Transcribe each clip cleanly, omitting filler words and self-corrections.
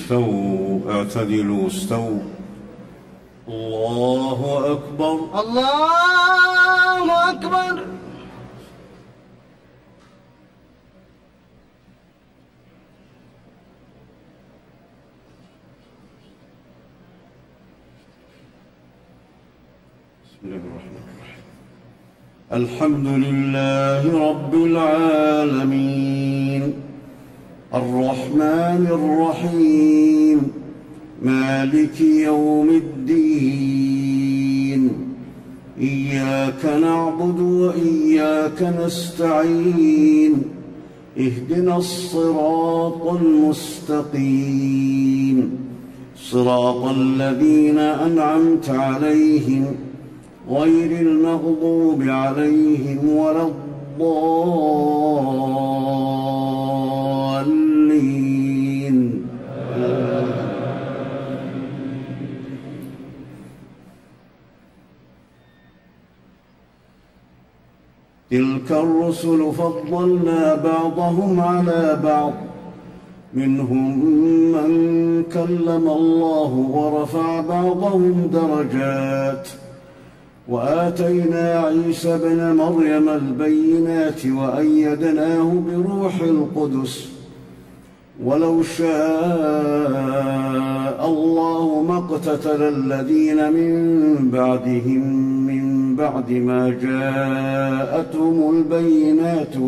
استووا اعتدلوا استووا. الله أكبر الله أكبر. بسم الله الرحمن الرحيم. الحمد لله رب العالمين الرحمن الرحيم مالك يوم الدين إياك نعبد وإياك نستعين اهدنا الصراط المستقيم صراط الذين أنعمت عليهم غير المغضوب عليهم ولا الضالين. تلك الرسل فضلنا بعضهم على بعض منهم من كلم الله ورفع بعضهم درجات وآتينا عيسى ابن مريم البينات وأيدناه بروح القدس ولو شاء الله ما اقتتل الذين من بعدهم من بعد ما جاءتهم البينات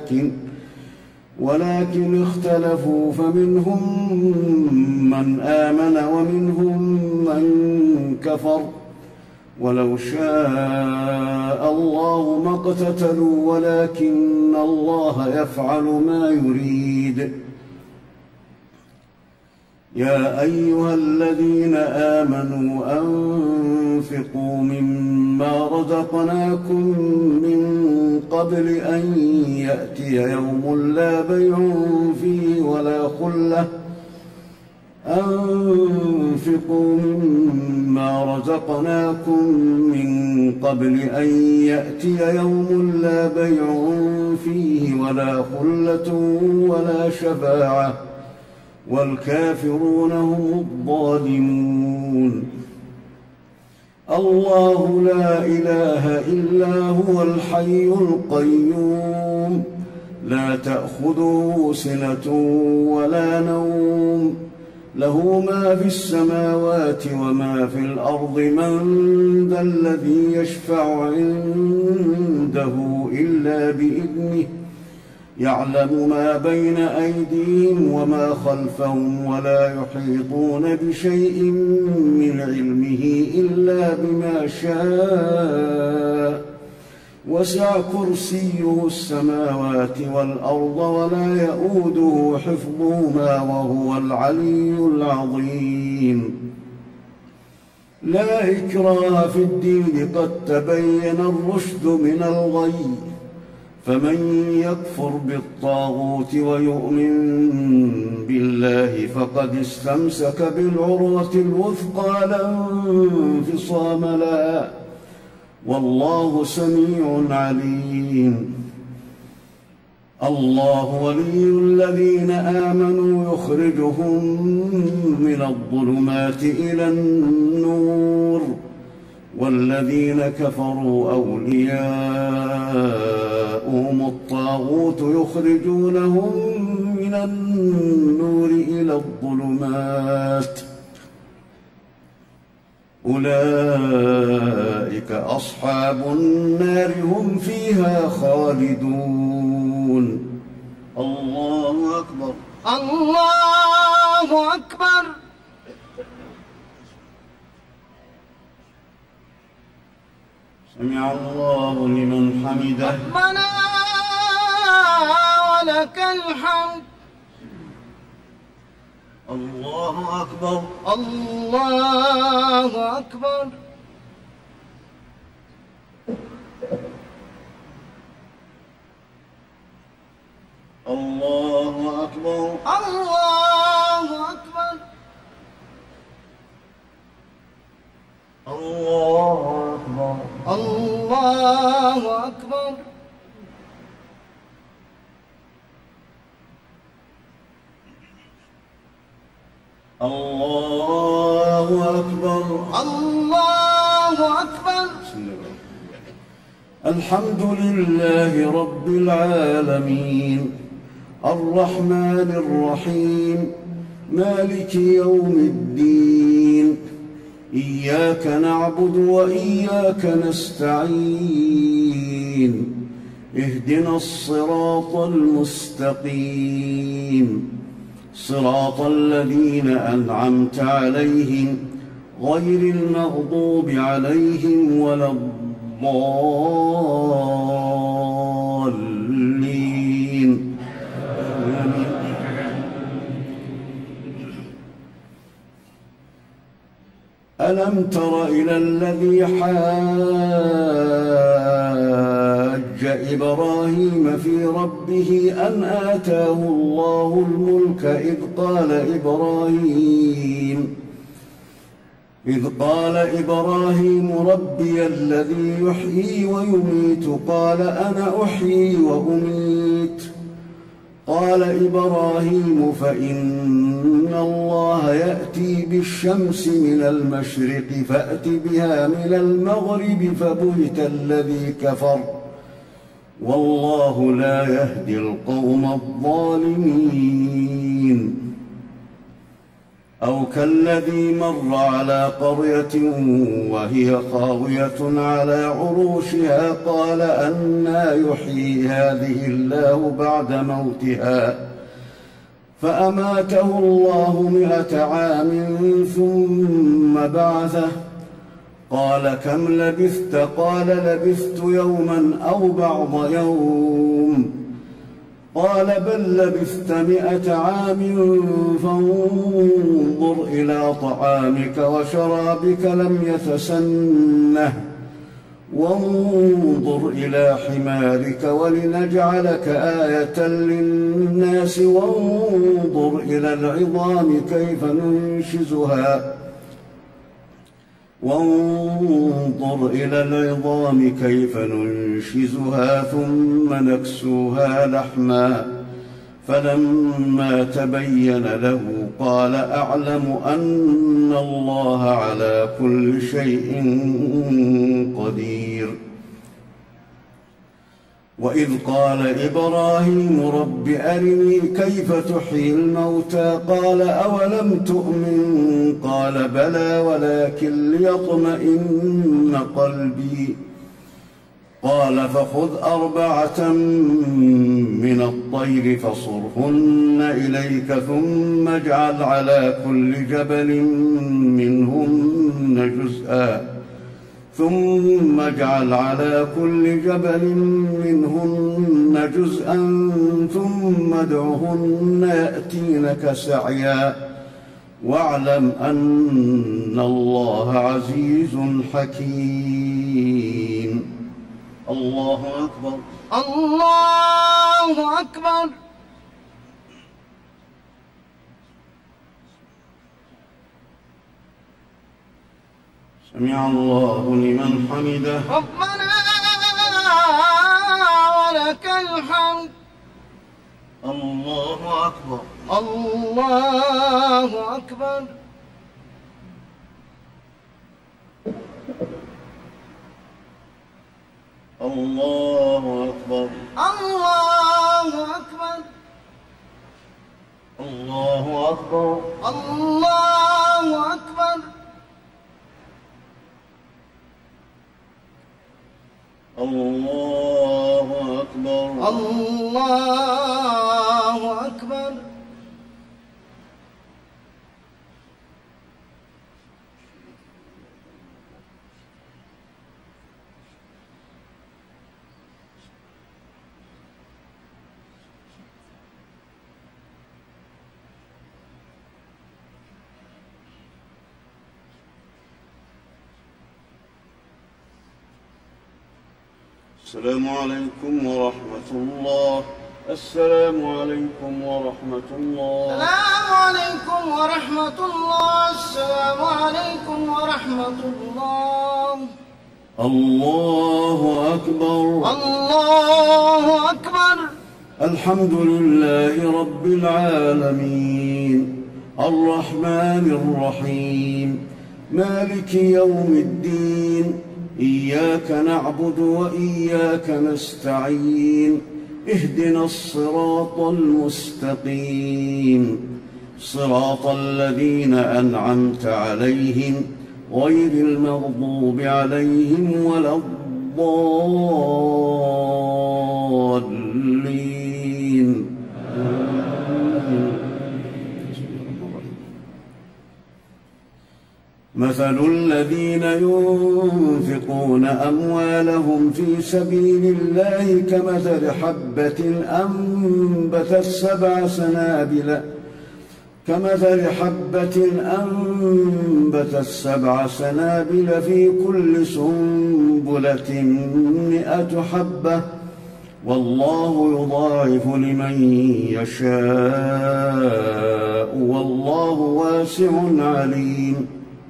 ولكن اختلفوا فمنهم من آمن ومنهم من كفر ولو شاء الله ما اقتتلوا ولكن الله يفعل ما يريد. يا أيها الذين آمنوا أنفقوا مما رزقناكم من قبل أن يأتي يوم لا بيع فيه ولا خلة أنفقوا مما رزقناكم من قبل أن يأتي يوم لا بيع فيه ولا خلة ولا شفاعة والكافرون هم الظالمون. الله لا إله إلا هو الحي القيوم لا تأخذه سنة ولا نوم له ما في السماوات وما في الأرض من ذا الذي يشفع عنده إلا بإذنه يعلم ما بين أيديهم وما خلفهم ولا يحيطون بشيء من علمه إلا بما شاء وسع كرسيه السماوات والأرض ولا يئوده حفظهما وهو العلي العظيم. لا إكراه في الدين قد تبين الرشد من الغي فمن يكفر بالطاغوت ويؤمن بالله فقد استمسك بالعروة الوثقى لا انفصام لها والله سميع عليم. الله ولي الذين آمنوا يخرجهم من الظلمات إلى النور والذين كفروا أولياؤهم الطاغوت يخرجونهم من النور إلى الظلمات أولئك أصحاب النار هم فيها خالدون. الله أكبر الله أكبر. سمع الله لمن حمده ربنا ولك الحمد. الله أكبر الله أكبر. الله أكبر الله أكبر. الله أكبر الله أكبر. الله أكبر. الله أكبر. الحمد لله رب العالمين الرحمن الرحيم مالك يوم الدين إياك نعبد وإياك نستعين اهدنا الصراط المستقيم صراط الذين أنعمت عليهم غير المغضوب عليهم ولا الضالين. ألم تر إلى الذي حاج إبراهيم في ربه أن آتاه الله الملك إذ قال إبراهيم ربي الذي يحيي ويميت قال أنا أحيي وأميت قال إبراهيم فإن الله يأتي بالشمس من المشرق فأت بها من المغرب فبهت الذي كفر والله لا يهدي القوم الظالمين. أو كالذي مر على قرية وهي خاوية على عروشها قال أنى يحيي هذه الله بعد موتها فأماته الله 100 عام ثم بعثه قال كم لبثت قال لبثت يوما أو بعض يوم قال بل لبثت 100 عام فانظر إلى طعامك وشرابك لم يتسنه وانظر إلى حمارك ولنجعلك آية للناس وانظر إلى العظام كيف ننشزها ثم نكسوها لحما فلما تبين له قال أعلم أن الله على كل شيء قدير. وإذ قال إبراهيم رب أرني كيف تحيي الموتى قال أولم تؤمن قال بلى ولكن ليطمئن قلبي قال فخذ 4 من الطير فصرهن إليك ثم اجعل على كل جبل منهن جزءا ثم ادعهن يأتينك سعيا واعلم أن الله عزيز حكيم. الله أكبر. الله أكبر. سمع الله لمن حمده. ربنا ولك الحمد. الله أكبر. الله أكبر. الله أكبر. الله أكبر. الله أكبر. الله أكبر. الله أكبر. الله أكبر. السلام عليكم ورحمة الله. السلام عليكم ورحمة الله. السلام عليكم ورحمة الله. السلام عليكم ورحمة الله. الله أكبر. الله أكبر. الحمد لله رب العالمين الرحمن الرحيم مالك يوم الدين إياك نعبد وإياك نستعين اهدنا الصراط المستقيم صراط الذين أنعمت عليهم غير المغضوب عليهم ولا الضالين. مثل الذين ينفقون أموالهم في سبيل الله كمثل حبة أنبتت سبع سنابل في كل سنبلة 100 حبة والله يضاعف لمن يشاء والله واسع عليم.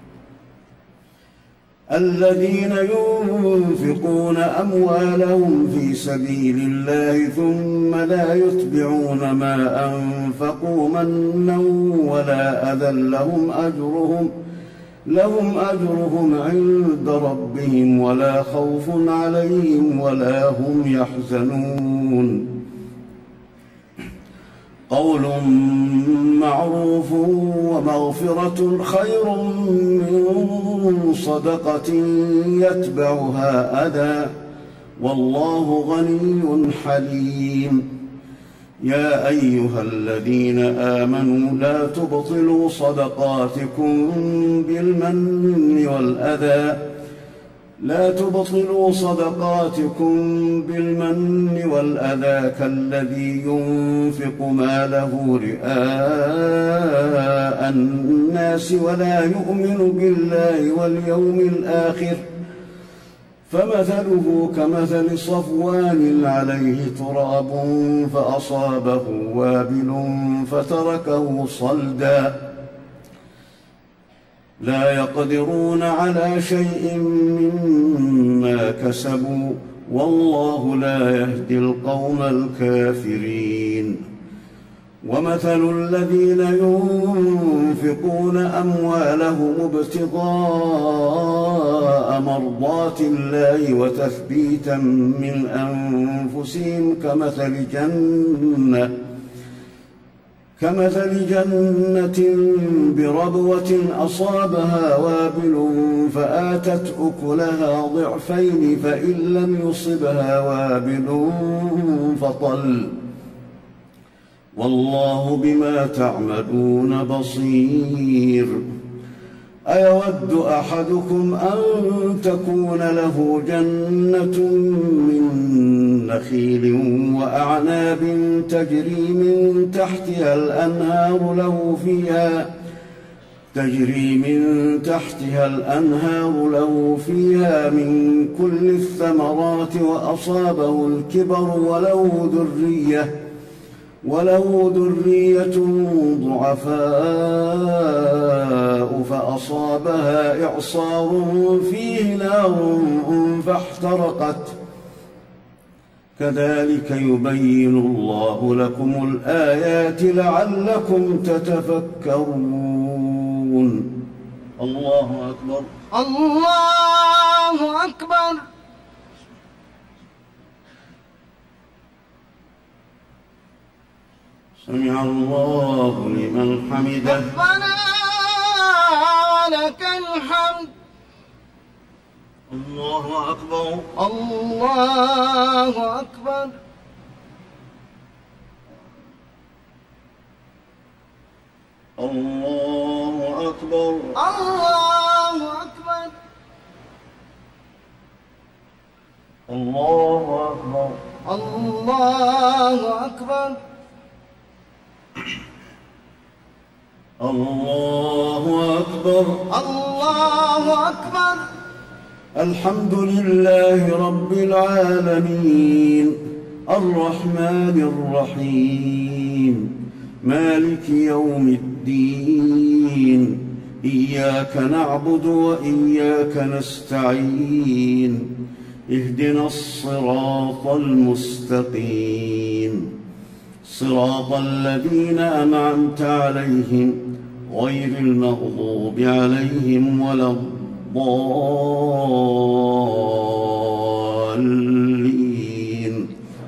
الذين ينفقون أموالهم في سبيل الله ثم لا يتبعون ما أنفقوا منا ولا أذى لهم أجرهم عند ربهم ولا خوف عليهم ولا هم يحزنون. قول معروف ومغفرة خير من صدقة يتبعها أذى والله غني حليم. يا أيها الذين آمنوا لا تبطلوا صدقاتكم بالمن والأذى كالذي ينفق ماله رئاء الناس ولا يؤمن بالله واليوم الآخر فمثله كمثل صفوان عليه تراب فأصابه وابل فتركه صلدا لا يقدرون على شيء مما كسبوا والله لا يهدي القوم الكافرين. ومثل الذين ينفقون أموالهم ابتغاء مرضات الله وتثبيتا من أنفسهم كمثل جنة بربوة أصابها وابل فآتت أكلها ضعفين فإن لم يصبها وابل فطل والله بما تعملون بصير. أيود أحدكم أن تكون له جنة من نخيل وأعناب تجري من تحتها الأنهار له فيها من كل الثمرات وأصابه الكبر وله ذرية ضعفاء فأصابها إعصار فيه نار فاحترقت كذلك يبين الله لكم الآيات لعلكم تتفكرون. الله أكبر. الله أكبر. سمع الله لمن حمده. ربنا ولك الحمد. الله أكبر. الله أكبر. الله أكبر. الله أكبر. الله أكبر. الله أكبر. الله أكبر. الله أكبر. الحمد لله رب العالمين الرحمن الرحيم مالك يوم الدين إياك نعبد وإياك نستعين اهدنا الصراط المستقيم صراط الذين أنعمت عليهم غير المغضوب عليهم ولا الضالين.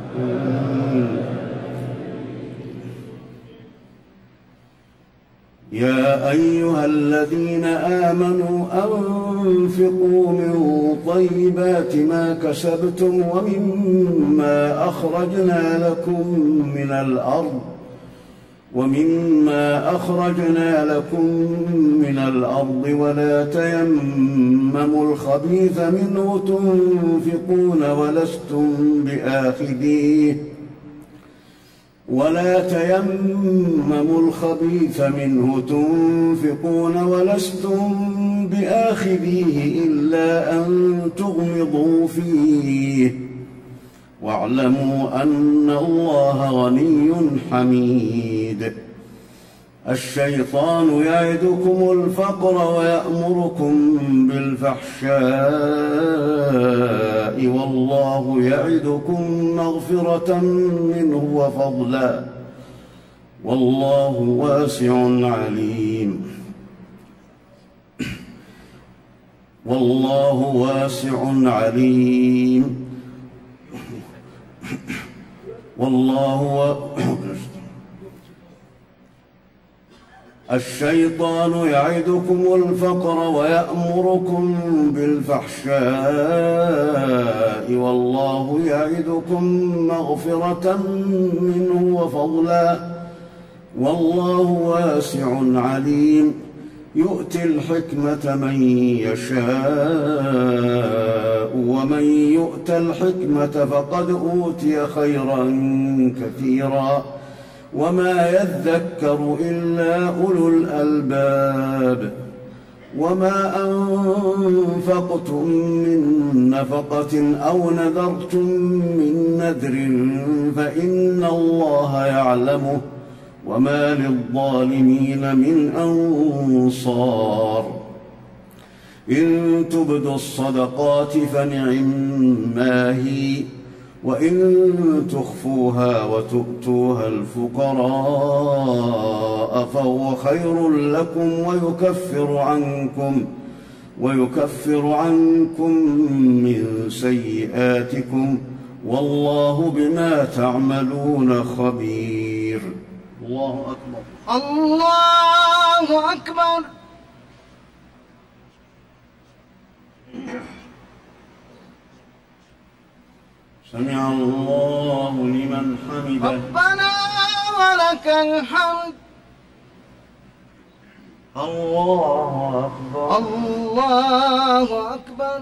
يا أيها الذين آمنوا أنفقوا من طيبات ما كسبتم ومما أخرجنا لكم من الأرض ولا تيمموا الخبيث منه تنفقون ولستم بآخذيه إلا أن تغمضوا فيه واعلموا أن الله غني حميد. الشيطان يعدكم الفقر ويأمركم بالفحشاء والله يعدكم مغفرة منه وفضلا والله واسع عليم. الشيطان يعدكم الفقر ويأمركم بالفحشاء والله يعدكم مغفرة منه وفضلا والله واسع عليم. يؤتي الحكمة من يشاء ومن يؤت الحكمة فقد أوتي خيرا كثيرا وما يذكر إلا أولو الألباب. وما أنفقتم من نفقة أو نذرتم من نذر فإن الله يعلمه وما للظالمين من أنصار. إن تبدوا الصدقات فنعما هي وإن تخفوها وتؤتوها الفقراء فهو خير لكم ويكفر عنكم من سيئاتكم والله بما تعملون خبير. الله أكبر. الله أكبر. سمع الله لمن حمده. ربنا ولك الحمد. الله أكبر. الله أكبر.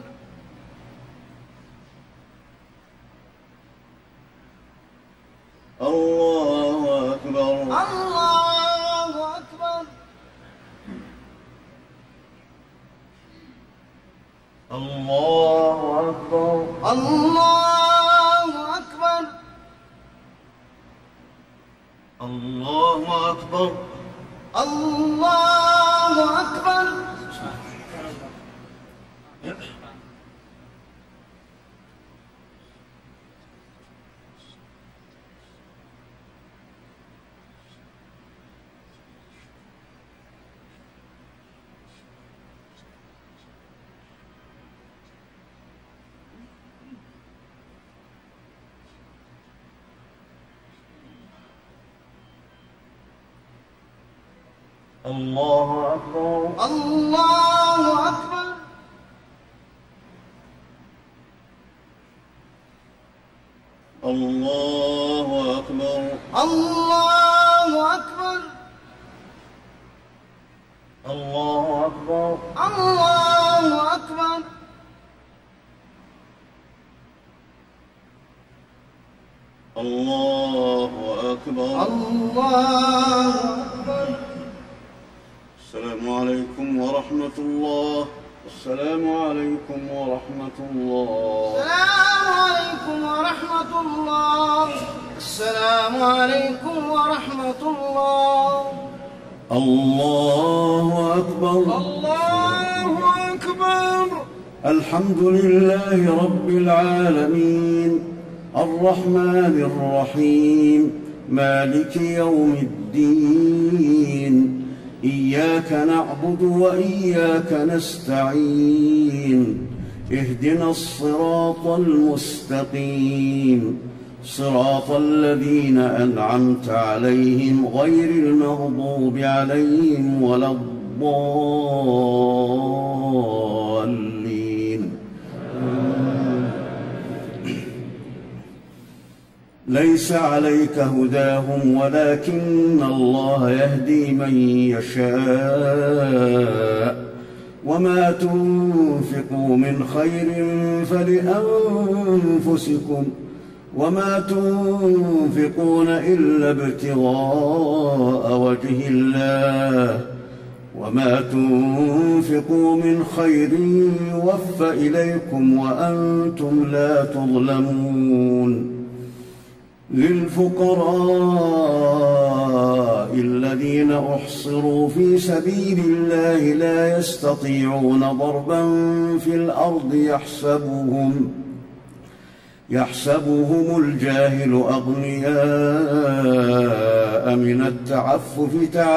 الله أكبر. الله أكبر. الله أكبر. الله أكبر. الله أكبر. الله أكبر. الله أكبر. الله أكبر. الله أكبر. الله أكبر. الله أكبر. الله أكبر. الله أكبر. الله أكبر. السلام عليكم ورحمة الله. السلام عليكم ورحمة الله. السلام عليكم ورحمة الله. السلام عليكم ورحمة الله. الله أكبر. الله أكبر. الحمد لله رب العالمين الرحمن الرحيم مالك يوم الدين إياك نعبد وإياك نستعين اهدنا الصراط المستقيم صراط الذين أنعمت عليهم غير المغضوب عليهم ولا الضالين. ليس عليك هداهم ولكن الله يهدي من يشاء وما تنفقوا من خير فلأنفسكم وما تنفقون إلا ابتغاء وجه الله وما تنفقوا من خير يوفى إليكم وأنتم لا تظلمون. للفقراء الذين أحصروا في سبيل الله لا يستطيعون ضربا في الأرض يحسبهم الجاهل أغنياء من التعفف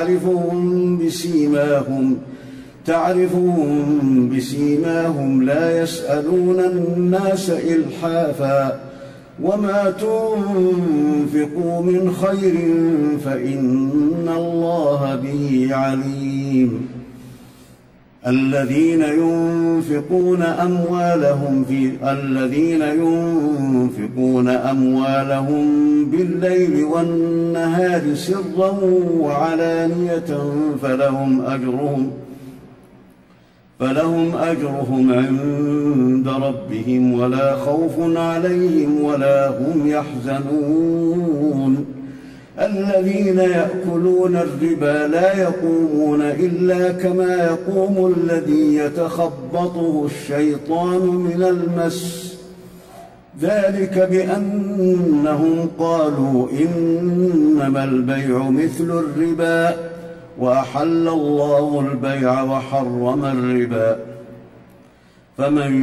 تعرفهم بسيماهم لا يسألون الناس إلحافا وما تنفقوا من خير فإن الله به عليم. الذين ينفقون أموالهم بالليل والنهار سرا وعلانية فلهم أجرهم عند ربهم ولا خوف عليهم ولا هم يحزنون. الذين يأكلون الربا لا يقومون إلا كما يقوم الذي يتخبطه الشيطان من المس ذلك بأنهم قالوا إنما البيع مثل الربا وأحل الله البيع وحرم الربا. فمن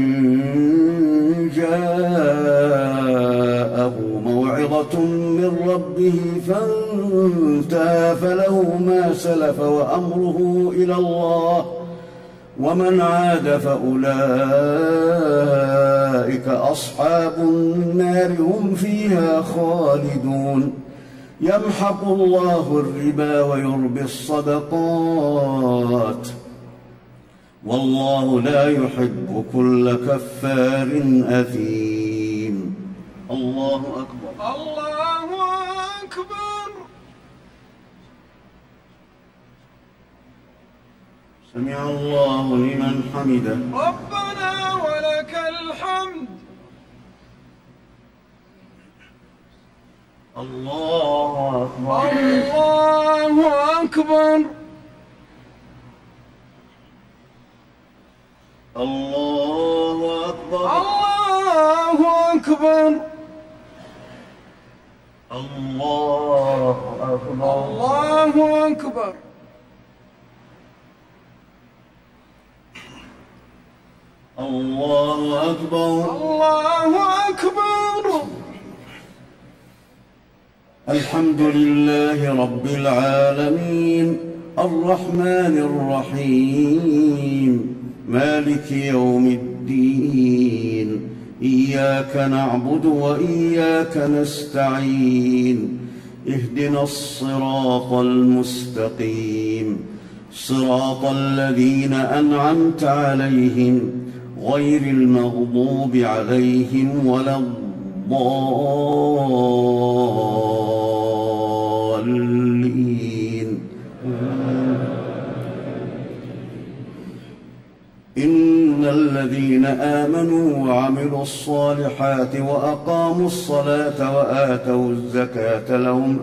جاءه موعظة من ربه فانتهى فله ما سلف وأمره إلى الله ومن عاد فأولئك أصحاب النار هم فيها خالدون. يمحق الله الربا ويربي الصدقات والله لا يحب كل كفار أثيم. الله أكبر. الله أكبر. سمع الله لمن حمده. ربنا ولك الحمد. الله أكبر. الله أكبر. الله أكبر. الله أكبر. الله أكبر. الله أكبر. الله أكبر. الله أكبر. الحمد لله رب العالمين الرحمن الرحيم مالك يوم الدين إياك نعبد وإياك نستعين اهدنا الصراط المستقيم صراط الذين أنعمت عليهم غير المغضوب عليهم ولا الضالين. إن الذين آمنوا وعملوا الصالحات وأقاموا الصلاة وآتوا الزكاة لهم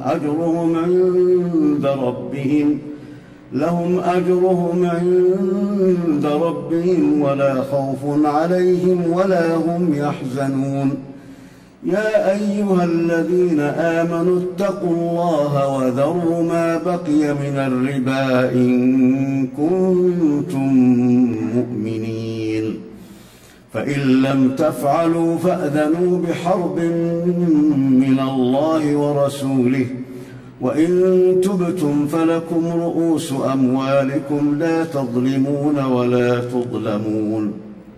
أجرهم عند ربهم ولا خوف عليهم ولا هم يحزنون. يا أيها الذين آمنوا اتقوا الله وذروا ما بقي من الربا إن كنتم مؤمنين فإن لم تفعلوا فأذنوا بحرب من الله ورسوله وإن تبتم فلكم رؤوس أموالكم لا تظلمون ولا تظلمون.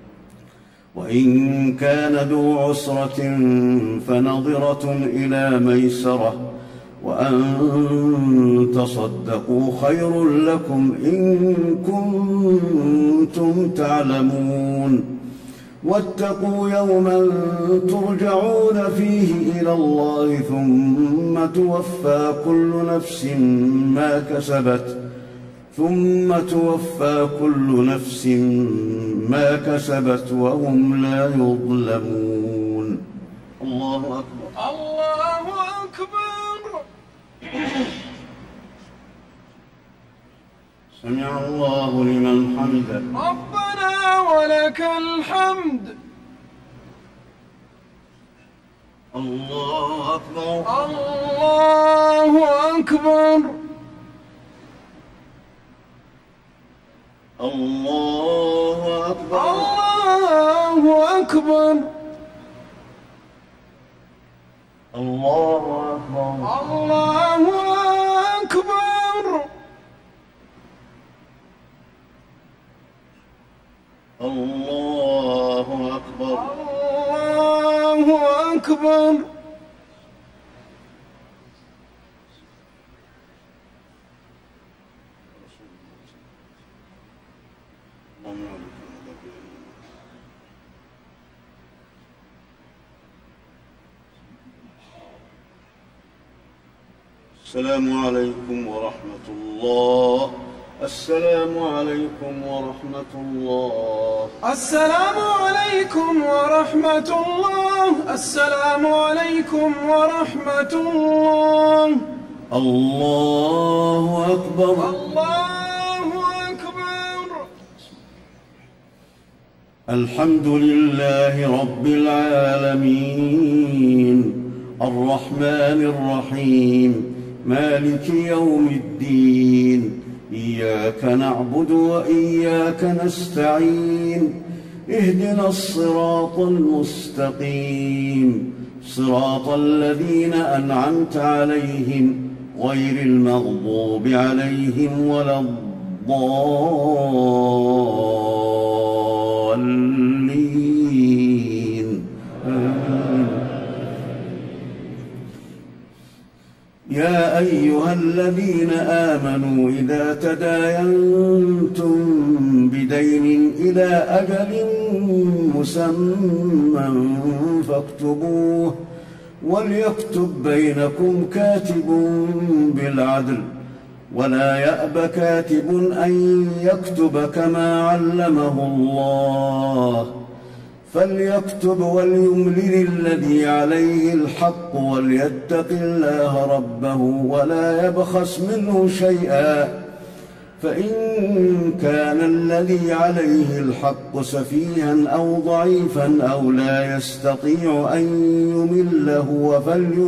وإن كان ذو عسرة فنظرة إلى ميسرة وأن تصدقوا خير لكم إن كنتم تعلمون. واتقوا يوما ترجعون فيه إلى الله ثم توفى كل نفس ما كسبت وهم لا يظلمون. الله أكبر. الله أكبر. سمع الله لمن حمده. ربنا ولك الحمد. الله أكبر. الله أكبر. الله أكبر. الله أكبر. الله أكبر. الله أكبر. الله أكبر. الله أكبر. السلام عليكم ورحمة الله. السلام عليكم ورحمة الله. السلام عليكم ورحمة الله. السلام عليكم ورحمة الله. الله أكبر. الله أكبر. الحمد لله رب العالمين الرحمن الرحيم مالك يوم الدين إياك نعبد وإياك نستعين اهدنا الصراط المستقيم صراط الذين أنعمت عليهم غير المغضوب عليهم ولا الضالين. يا أيها الذين آمنوا إذا تداينتم بدين إلى أجل مسمى فاكتبوه وليكتب بينكم كاتب بالعدل ولا يأب كاتب أن يكتب كما علمه الله فليكتب وليملل الذي عليه الحق وليتق الله ربه ولا يبخس منه شيئا فإن كان الذي عليه الحق سفيها أو ضعيفا أو لا يستطيع أن يمل هو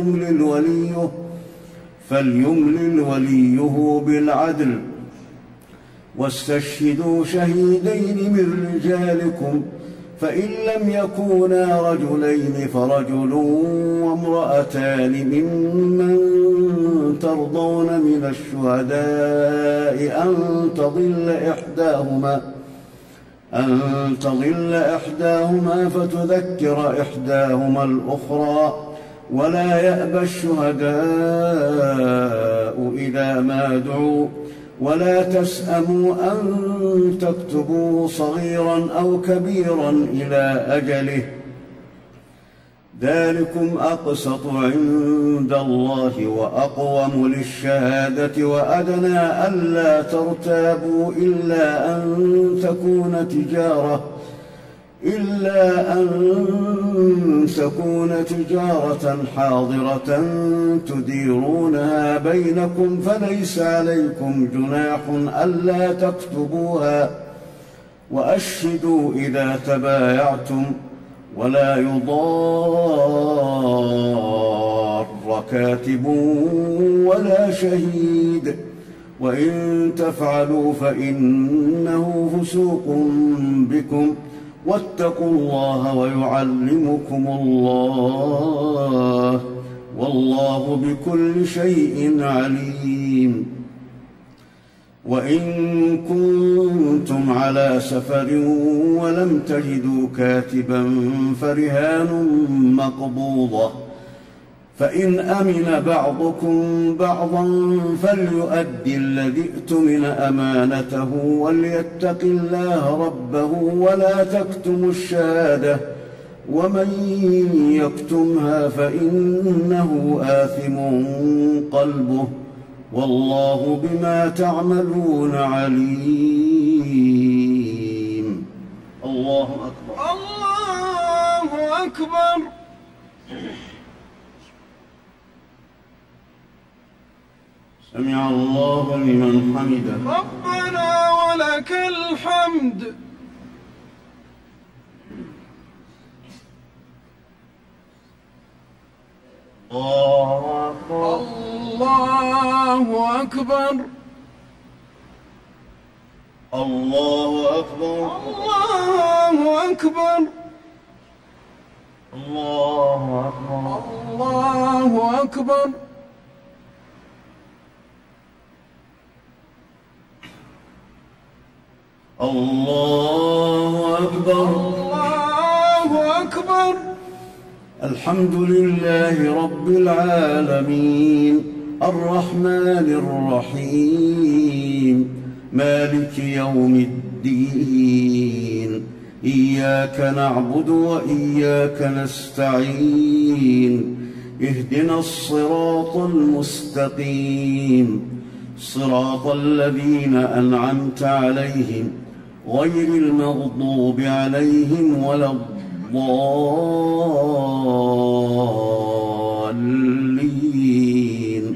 فليملل وليه بالعدل واستشهدوا شهيدين من رجالكم فإن لم يكونا رجلين فرجل وامرأتان ممن ترضون من الشهداء أن تضل إحداهما فتذكر إحداهما الأخرى ولا يأبى الشهداء إذا ما دعوا ولا تسأموا أن تكتبوه صغيرا أو كبيرا إلى أجله ذلكم أقسط عند الله وأقوم للشهادة وأدنى ألا ترتابوا إلا أن تكون تجارة حاضرة تديرونها بينكم فليس عليكم جناح ألا تكتبوها وأشهدوا إذا تبايعتم ولا يضار كاتب ولا شهيد وإن تفعلوا فإنه فسوق بكم واتقوا الله ويعلمكم الله والله بكل شيء عليم. وإن كنتم على سفر ولم تجدوا كاتبا فرهان مقبوضة، فإن أمن بعضكم بعضا فليؤدي الذي ائتمن أمانته وليتق الله ربه ولا تكتموا الشهادة، ومن يكتمها فإنه آثم قلبه، والله بما تعملون عليم. الله أكبر. الله أكبر. سمع الله لمن حمده. ربنا ولك الحمد. الله أكبر. الله أكبر. الله أكبر. الله أكبر. الله أكبر. الله أكبر. الله أكبر. الله أكبر. الحمد لله رب العالمين الرحمن الرحيم مالك يوم الدين، إياك نعبد وإياك نستعين، اهدنا الصراط المستقيم، صراط الذين أنعمت عليهم غير المغضوب عليهم ولا الضالين.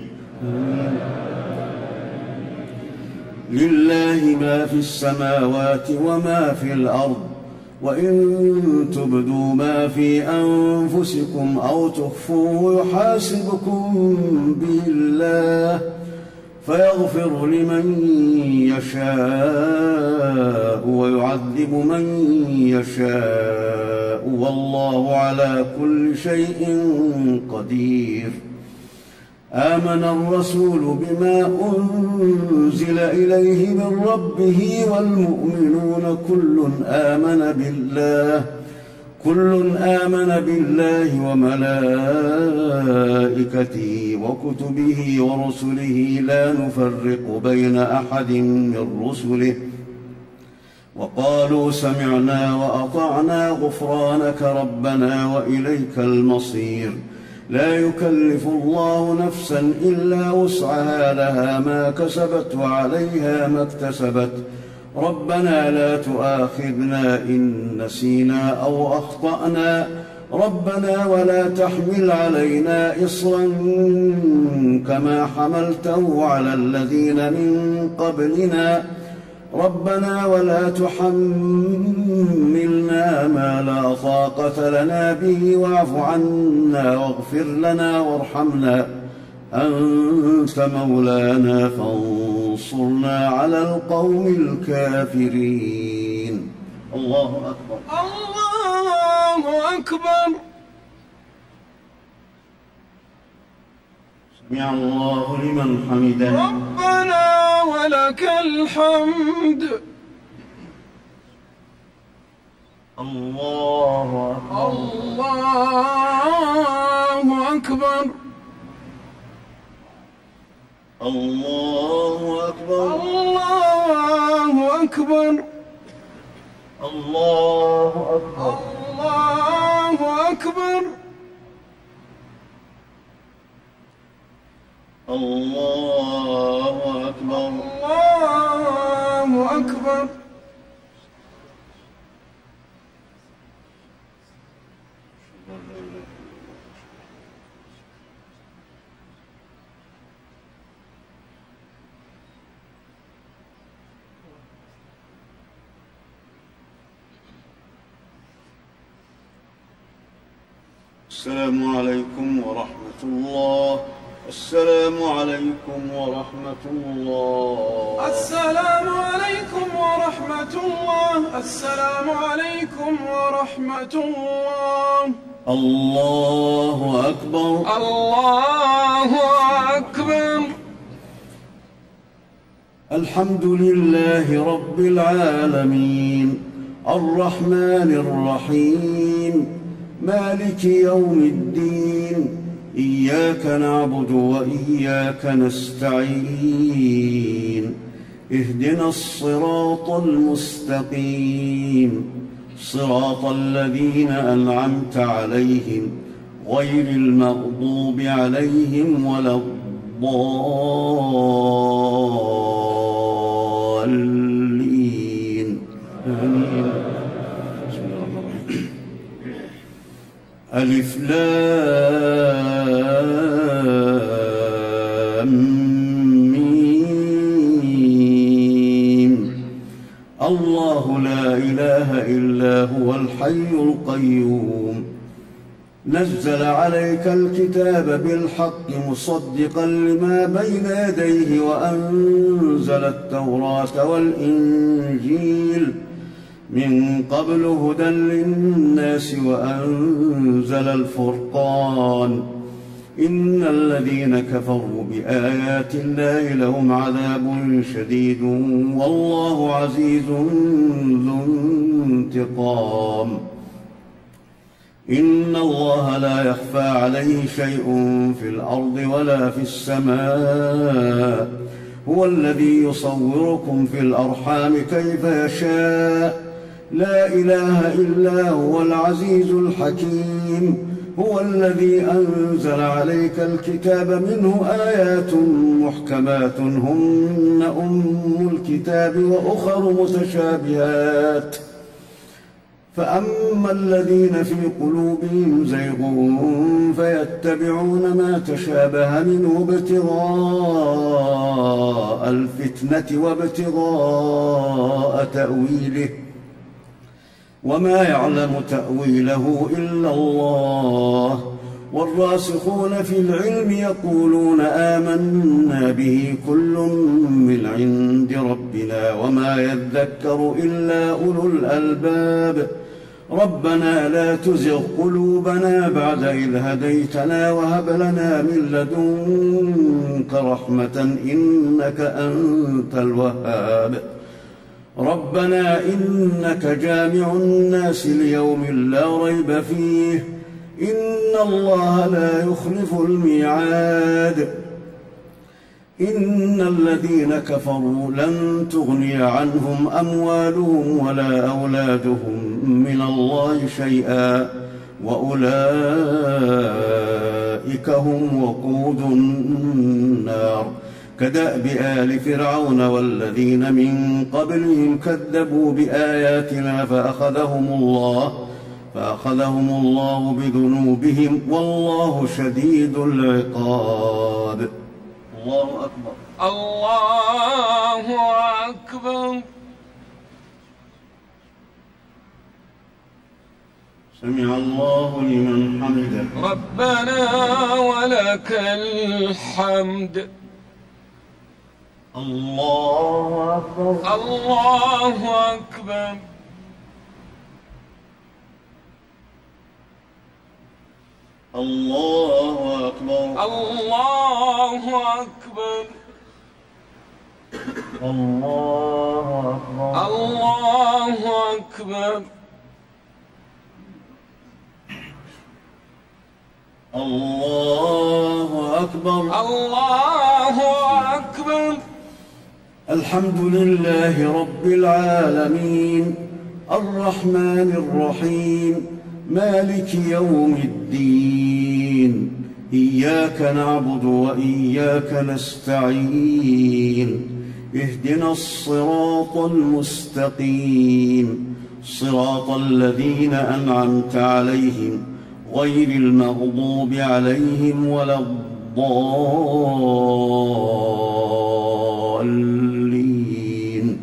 لله ما في السماوات وما في الأرض، وإن تبدوا ما في أنفسكم أو تخفوه يحاسبكم به الله فيغفر لمن يشاء ويعذب من يشاء، والله على كل شيء قدير. آمن الرسول بما أنزل إليه من ربه والمؤمنون كل آمن بالله وملائكته وكتبه ورسله لا نفرق بين أحد من رسله، وقالوا سمعنا وأطعنا غفرانك ربنا وإليك المصير. لا يكلف الله نفسا إلا وسعها، لها ما كسبت وعليها ما اكتسبت. ربنا لا تؤاخذنا إن نسينا أو أخطأنا، ربنا ولا تحمل علينا إصرا كما حملته على الذين من قبلنا، ربنا ولا تحملنا ما لا طاقة لنا به، واعف عنا واغفر لنا وارحمنا، أنت مولانا فانصرنا على القوم الكافرين. الله أكبر. الله أكبر. سمع الله لمن حمده. ربنا ولك الحمد. الله أكبر. الله أكبر. الله أكبر. الله أكبر. الله أكبر. الله أكبر. الله أكبر. الله أكبر. السلام عليكم ورحمة الله. السلام عليكم ورحمة الله. السلام عليكم ورحمة الله. السلام عليكم ورحمة الله. الله أكبر. الله أكبر. الحمد لله رب العالمين الرحمن الرحيم مالك يوم الدين إياك نعبد وإياك نستعين اهدنا الصراط المستقيم صراط الذين أنعمت عليهم غير المغضوب عليهم ولا الضالين آمين. بسم الله الرحمن الرحيم. ألف لام ميم. الله لا إله إلا هو الحي القيوم نزل عليك الكتاب بالحق مصدقا لما بين يديه وأنزل التوراة والإنجيل من قبل هدى للناس وأنزل الفرقان إن الذين كفروا بآيات الله لهم عذاب شديد والله عزيز ذو انتقام. إن الله لا يخفى عليه شيء في الأرض ولا في السماء هو الذي يصوركم في الأرحام كيف يشاء لا إله إلا هو العزيز الحكيم. هو الذي أنزل عليك الكتاب منه آيات محكمات هن أم الكتاب وأخر متشابهات فأما الذين في قلوبهم زيغ فيتبعون ما تشابه منه ابتغاء الفتنة وابتغاء تأويله وما يعلم تأويله إلا الله والراسخون في العلم يقولون آمنا به كل من عند ربنا وما يذكر إلا أولو الألباب. ربنا لا تزغ قلوبنا بعد إذ هديتنا وهب لنا من لدنك رحمة إنك أنت الوهاب. ربنا إنك جامع الناس ليوم لا ريب فيه إن الله لا يخلف الميعاد. إن الذين كفروا لن تغني عنهم أموالهم ولا أولادهم من الله شيئا وأولئك هم وقود النار كدأب آل فرعون والذين من قبلهم كذبوا بآياتنا فأخذهم الله بذنوبهم والله شديد العقاب. الله أكبر. الله أكبر. سمع الله لمن حمده. ربنا ولك الحمد. الله أكبر. الله أكبر. الله أكبر. الله أكبر. الله أكبر. الله أكبر. الله أكبر. الله أكبر. الحمد لله رب العالمين الرحمن الرحيم مالك يوم الدين إياك نعبد وإياك نستعين اهدنا الصراط المستقيم صراط الذين أنعمت عليهم غير المغضوب عليهم ولا الضالين.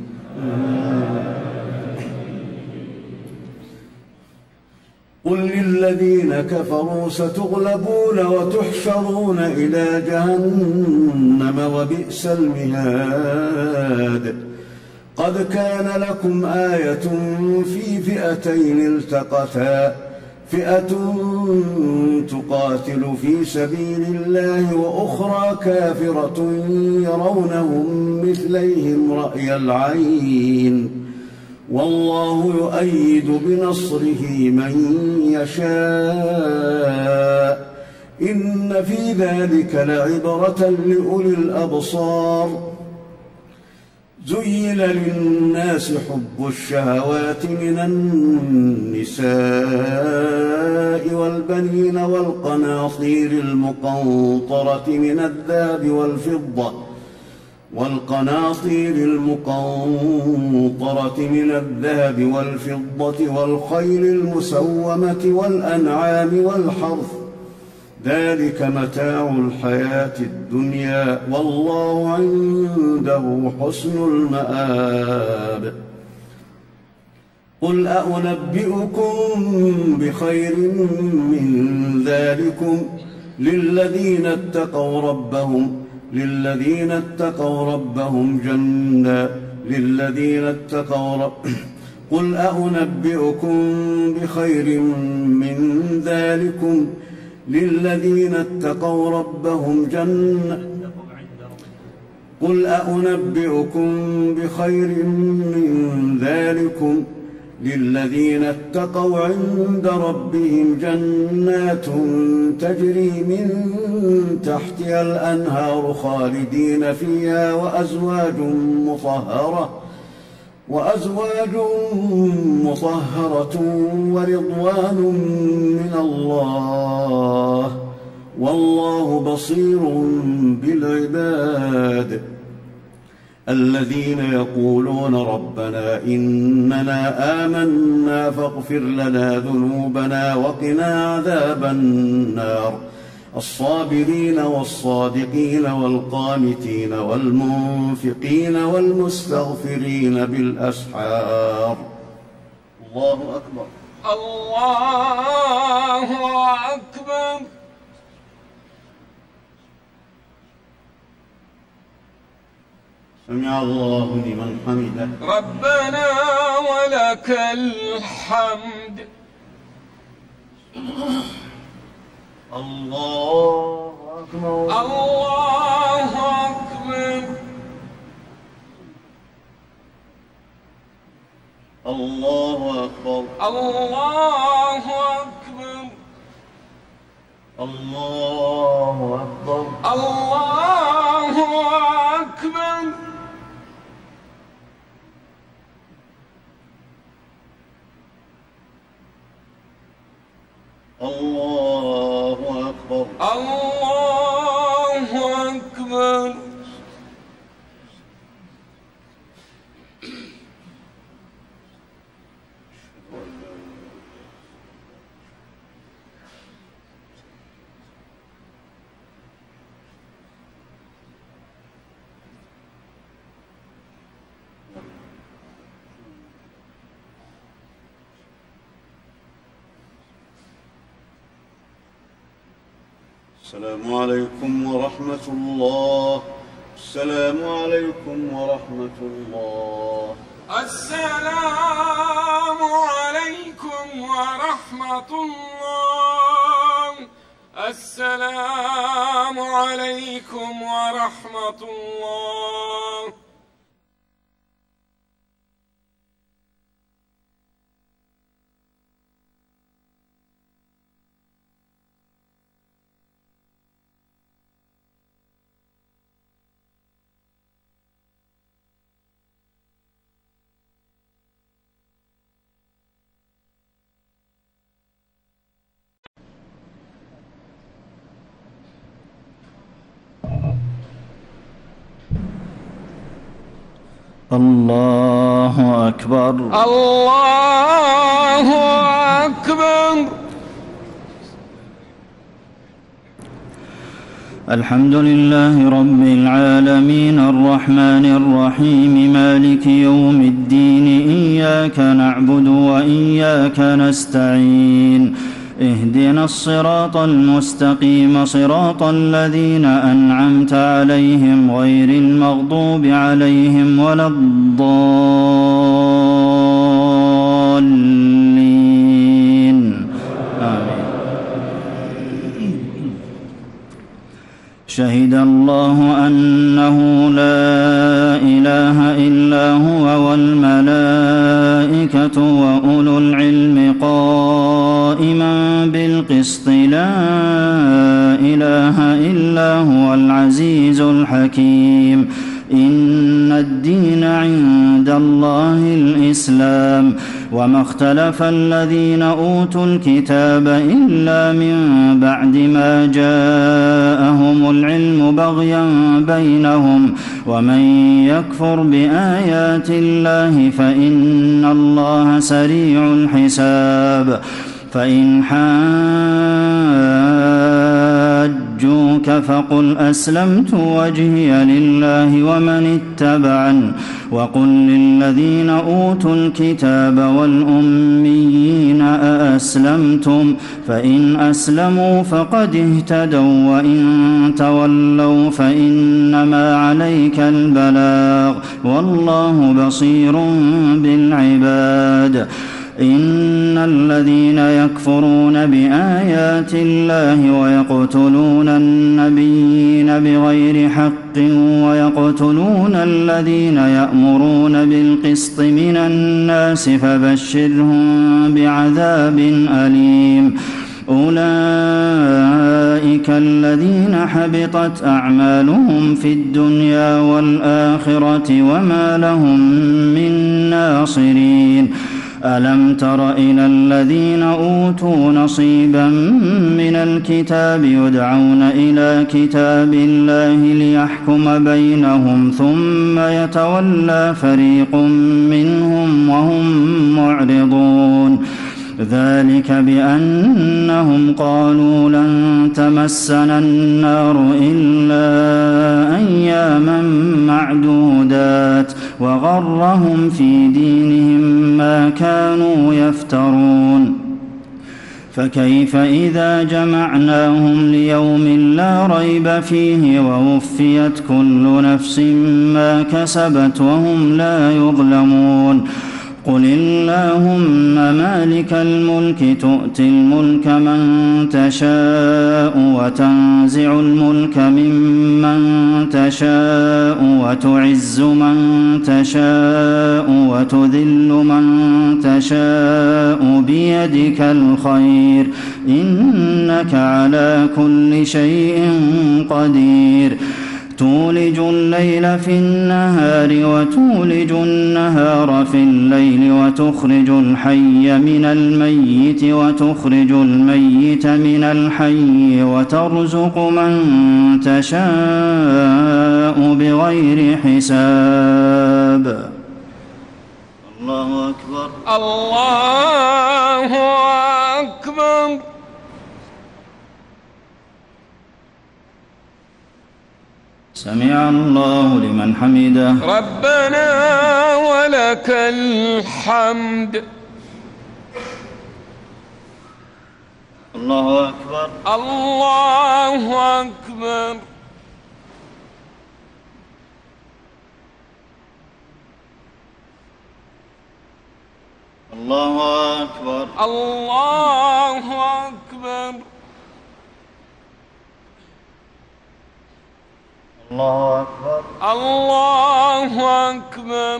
قل للذين كفروا ستغلبون وتحشرون إلى جهنم وبئس المهاد. قد كان لكم آية في فئتين التقتا فئة تقاتل في سبيل الله وأخرى كافرة يرونهم مثليهم رأي العين والله يؤيد بنصره من يشاء إن في ذلك لعبرة لأولي الأبصار. زين للناس حب الشهوات من النساء والبنين والقناطير المقنطرة من الذهب والفضة والخيل المسومة والأنعام والحرث ذلك متاع الحياة الدنيا والله عنده حسن المآب. قل أنبئكم بخير من ذلكم للذين اتقوا ربهم قل أنبئكم بخير من ذلكم للذين اتقوا ربهم عند ربهم جنات تجري من تحتها الأنهار خالدين فيها وأزواج مطهرة ورضوان من الله والله بصير بالعباد. الذين يقولون ربنا إننا آمنا فاغفر لنا ذنوبنا وقنا عذاب النار. الصابرين والصادقين والقانتين والمنفقين والمستغفرين بالأسحار. الله أكبر. الله أكبر. سمع الله لمن حمده. ربنا ولك الحمد. الله أكبر. الله أكبر. الله أكبر. الله أكبر. الله أكبر. الله أكبر. الله أكبر. الله أكبر. السلام عليكم ورحمة الله. السلام عليكم ورحمة الله. السلام عليكم ورحمة الله. السلام عليكم ورحمة الله. الله أكبر. الله أكبر. الحمد لله رب العالمين الرحمن الرحيم مالك يوم الدين إياك نعبد وإياك نستعين اهدنا الصراط المستقيم صراط الذين أنعمت عليهم غير المغضوب عليهم ولا الضالين شهد الله أنه لا إله إلا هو والملائكة وأولو العلم قائما بالقسط لا إله إلا هو العزيز الحكيم إن الدين عند الله الإسلام وما اختلف الذين أوتوا الكتاب إلا من بعد ما جاءهم العلم بغيا بينهم ومن يكفر بآيات الله فإن الله سريع الحساب فإن حاجوك فقل أسلمت وجهي لله ومن اتبعن وقل للذين أوتوا الكتاب والأميين أأسلمتم فإن أسلموا فقد اهتدوا وإن تولوا فإنما عليك البلاغ والله بصير بالعباد إن الذين يكفرون بآيات الله ويقتلون النبيين بغير حق ويقتلون الذين يأمرون بالقسط من الناس فبشرهم بعذاب أليم أولئك الذين حبطت أعمالهم في الدنيا والآخرة وما لهم من ناصرين ألم تر إلى الذين أوتوا نصيبا من الكتاب يدعون إلى كتاب الله ليحكم بينهم ثم يتولى فريق منهم وهم معرضون ذلك بأنهم قالوا لن تمسنا النار إلا أياما معدودات وغرهم في دينهم ما كانوا يفترون فكيف إذا جمعناهم ليوم لا ريب فيه ووفيت كل نفس ما كسبت وهم لا يظلمون قل اللهم مالك الملك تؤتي الملك من تشاء وتنزع الملك ممن تشاء وتعز من تشاء وتذل من تشاء بيدك الخير إنك على كل شيء قدير تولج الليل في النهار وتولج النهار في الليل وتخرج الحي من الميت وتخرج الميت من الحي وترزق من تشاء بغير حساب الله أكبر الله أكبر سمع الله لمن حمده ربنا ولك الحمد الله أكبر الله أكبر الله أكبر الله أكبر الله أكبر الله أكبر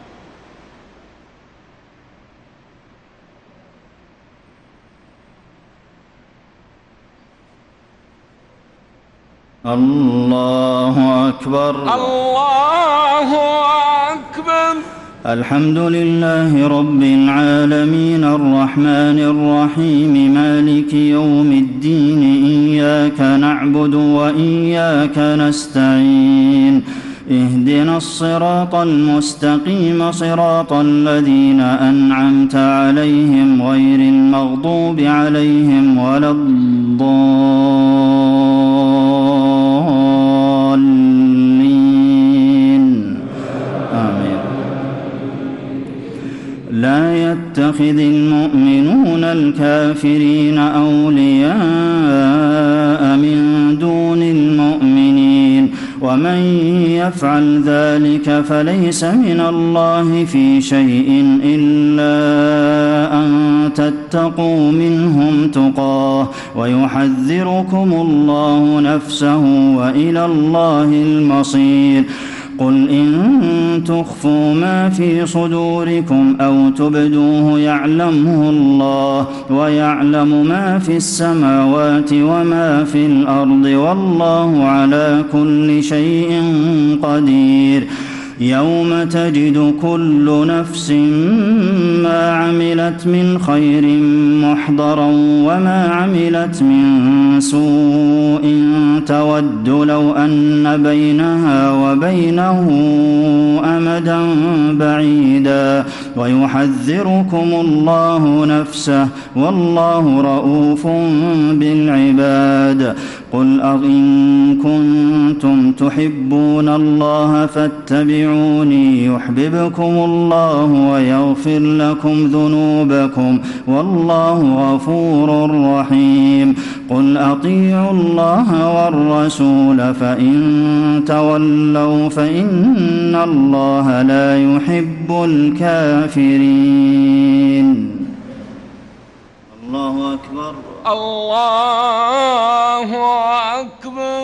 الله أكبر الله أكبر الحمد لله رب العالمين الرحمن الرحيم مالك يوم الدين إياك نعبد وإياك نستعين اهدنا الصراط المستقيم صراط الذين أنعمت عليهم غير المغضوب عليهم ولا الضالين آمين لا يتخذ المؤمنون الكافرين أولياء من دون المؤمنين ومن يفعل ذلك فليس من الله في شيء إلا أن تتقوا منهم تقاه ويحذركم الله نفسه وإلى الله المصير قل إن تخفوا ما في صدوركم أو تبدوه يعلمه الله ويعلم ما في السماوات وما في الأرض والله على كل شيء قدير يوم تجد كل نفس ما عملت من خير محضرا وما عملت من سوء تود لو أن بينها وبينه أمدا بعيدا ويحذركم الله نفسه والله رءوف بالعباد قل إن كنتم تحبون الله فاتبعوني يحببكم الله ويغفر لكم ذنوبكم والله غفور رحيم قل أطيعوا الله والرسول فإن تولوا فإن الله لا يحب الكافرين الله أكبر الله أكبر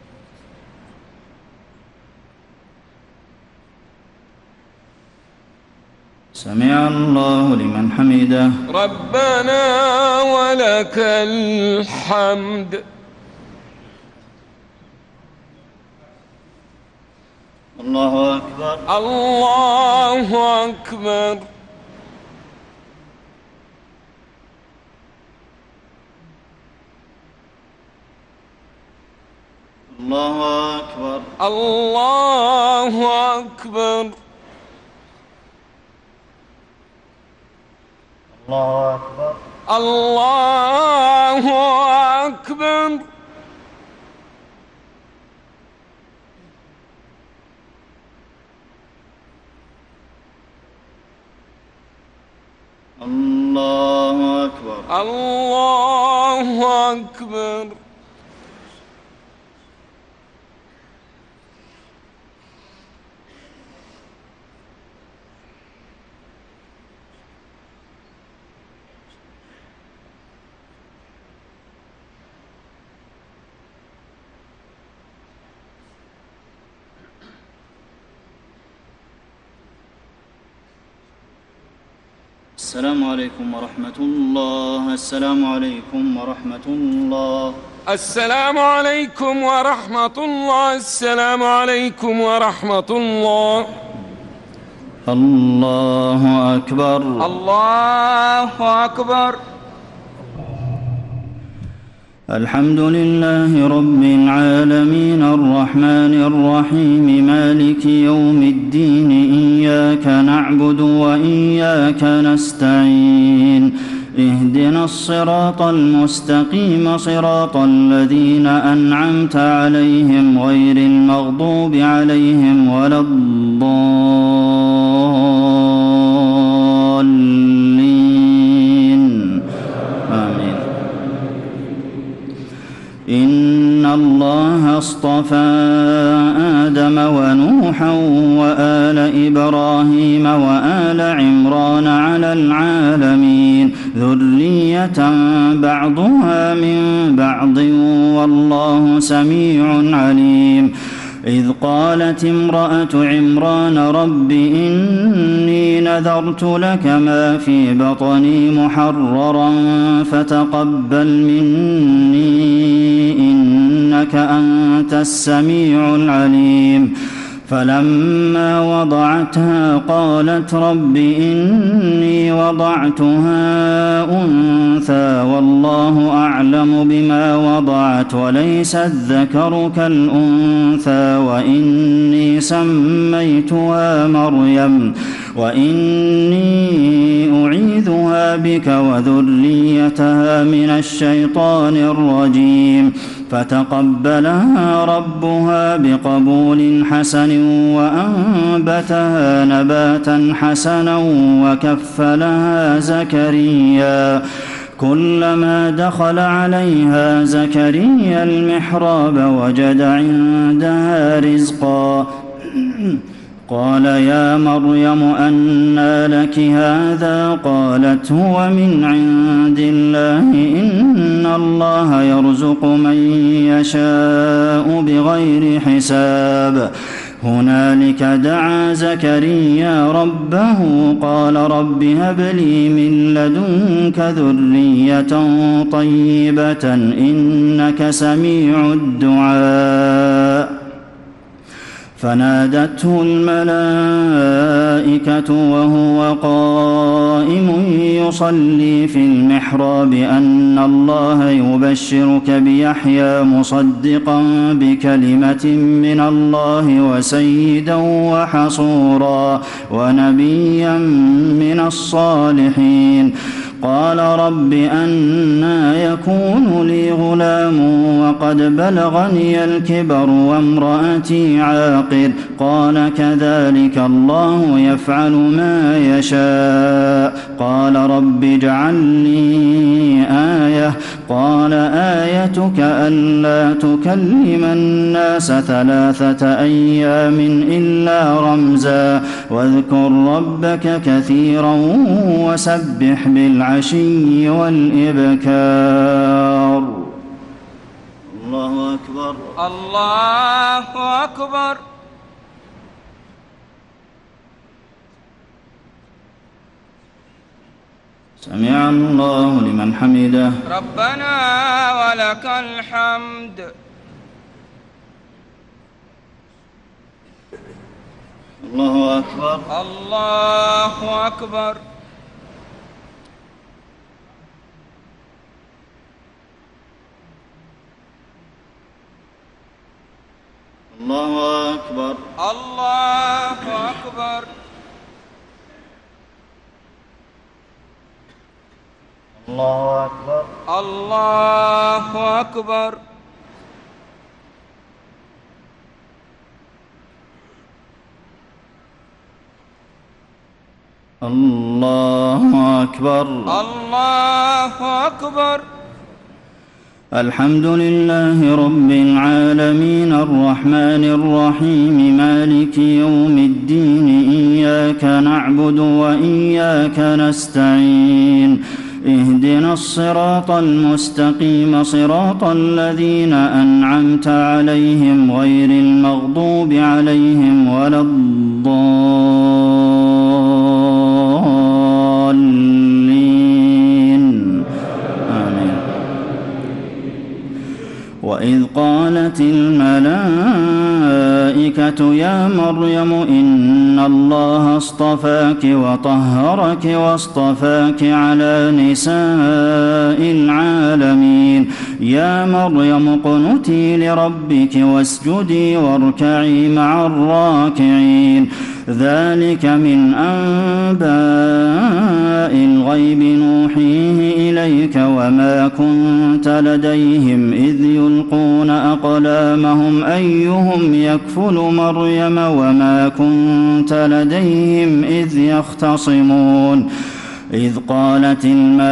سمع الله لمن حمده ربنا ولك الحمد الله أكبر الله أكبر الله أكبر الله أكبر الله أكبر الله أكبر الله أكبر الله أكبر السلام عليكم ورحمة الله السلام عليكم ورحمة الله السلام عليكم ورحمة الله السلام عليكم ورحمة الله الله أكبر الله أكبر الحمد لله رب العالمين الرحمن الرحيم مالك يوم الدين إياك نعبد وإياك نستعين اهدنا الصراط المستقيم صراط الذين أنعمت عليهم غير المغضوب عليهم ولا الضالين آمين إن الله اصطفى آدم ونوحا وآل إبراهيم وآل عمران على العالمين ذرية بعضها من بعض والله سميع عليم إذ قالت امرأة عمران رب إني نذرت لك ما في بطني محررا فتقبل مني إنك أنت السميع العليم فلما وضعتها قالت رب إني وضعتها أنثى والله أعلم بما وضعت وليس الذكر كالأنثى وإني سميتها مريم وإني أعيذها بك وذريتها من الشيطان الرجيم فتقبلها ربها بقبول حسن وأنبتها نباتا حسنا وكفلها زكريا كلما دخل عليها زكريا المحراب وجد عندها رزقا قال يا مريم أنى لك هذا قالت هو من عند الله إن الله يرزق من يشاء بغير حساب هنالك دعا زكريا ربه قال رب هب لي من لدنك ذرية طيبة إنك سميع الدعاء فنادته الملائكة وهو قائم يصلي في المحراب أن الله يبشرك بيحيى مصدقا بكلمة من الله وسيدا وحصورا ونبيا من الصالحين قال رب أنى يكون لي غلام وقد بلغني الكبر وامرأتي عاقر قال كذلك الله يفعل ما يشاء قال رب اجعل لي آية قال آيتك ألا تكلم الناس 3 أيام إلا رمزا واذكر ربك كثيرا وسبح بالعشي والإبكار الله أكبر الله أكبر. سمع الله لمن حمده ربنا ولك الحمد. الله أكبر الله أكبر. الله أكبر الله أكبر. الله أكبر الله أكبر. الله أكبر الله أكبر. الحمد لله رب العالمين الرحمن الرحيم مالك يوم الدين إياك نعبد وإياك نستعين اهدنا الصراط المستقيم صراط الذين أنعمت عليهم غير المغضوب عليهم ولا الضالين آمين. وإذ قالت الملائكة يا مريم إن الله اصطفاك وطهرك واصطفاك على نساء العالمين يا مريم اقنتي لربك واسجدي واركعي مع الراكعين ذلك من أنباء الغيب نوحيه إليك وما كنت لديهم إذ يلقون أقلامهم أيهم يكفل مريم وما كنت لديهم إذ يختصمون إذ قالت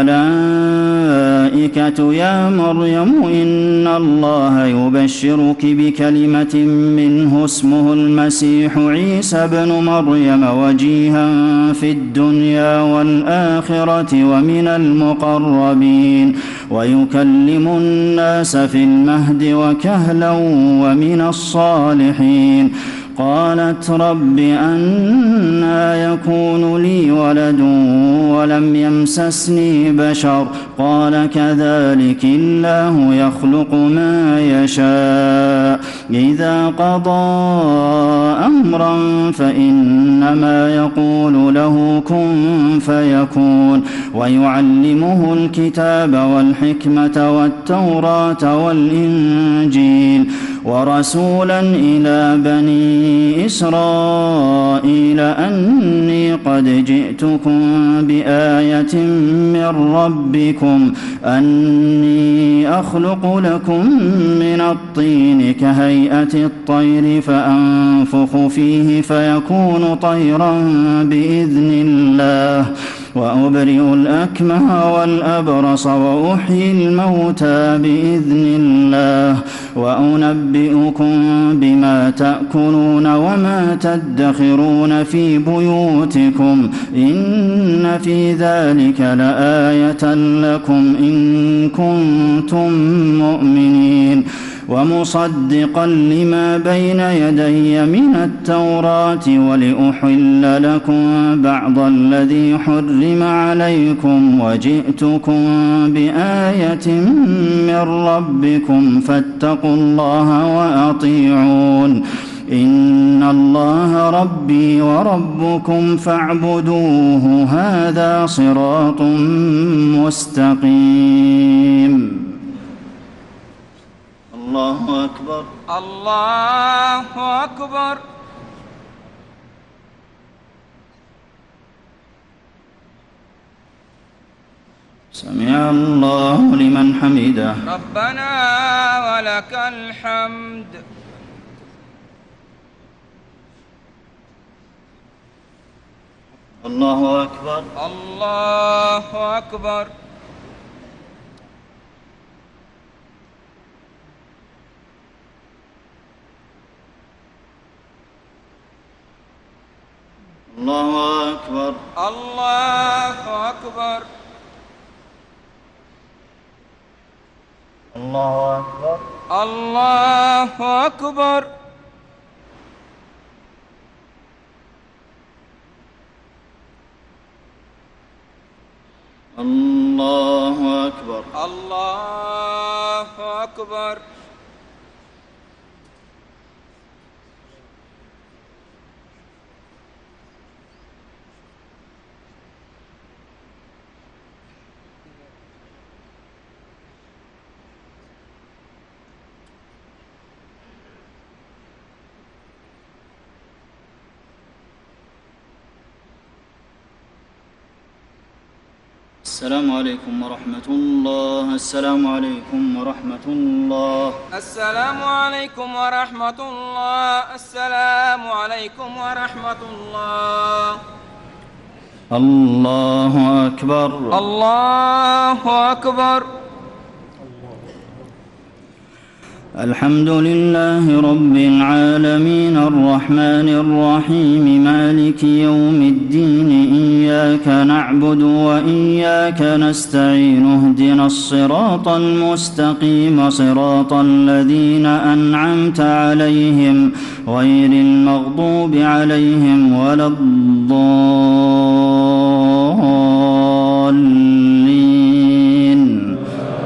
الملائكة يا مريم إن الله يبشرك بكلمة منه اسمه المسيح عيسى ابن مريم وجيها في الدنيا والآخرة ومن المقربين ويكلم الناس في المهد وكهلا ومن الصالحين قالت رب أنى يكون لي ولد ولم يمسسني بشر قال كذلك الله يخلق ما يشاء إذا قضى أمرا فإنما يقول له كن فيكون ويعلمه الكتاب والحكمة والتوراة والإنجيل ورسولا إلى بني إسرائيل أني قد جئتكم بآية من ربكم أني أخلق لكم من الطين كهيئة الطير فأنفخ فيه فيكون طيرا بإذن الله وأبرئ الأكمه والأبرص وأحيي الموتى بإذن الله وأنبئكم بما تأكلون وما تدخرون في بيوتكم إن في ذلك لآية لكم إن كنتم مؤمنين ومصدقا لما بين يدي من التوراة ولأحل لكم بعض الذي حرم عليكم وجئتكم بآية من ربكم فاتقوا الله وأطيعون إن الله ربي وربكم فاعبدوه هذا صراط مستقيم. الله أكبر. الله أكبر. سمع الله لمن حمده. ربنا ولك الحمد. الله أكبر. الله أكبر. الله أكبر. الله أكبر. الله أكبر. الله أكبر. الله أكبر. الله أكبر. السلام عليكم ورحمة الله. السلام عليكم ورحمة الله. السلام عليكم ورحمة الله. السلام عليكم ورحمة الله. الله أكبر. الله أكبر. الحمد لله رب العالمين الرحمن الرحيم مالك يوم الدين إياك نعبد وإياك نستعين اهدنا الصراط المستقيم صراط الذين أنعمت عليهم غير المغضوب عليهم ولا الضالين.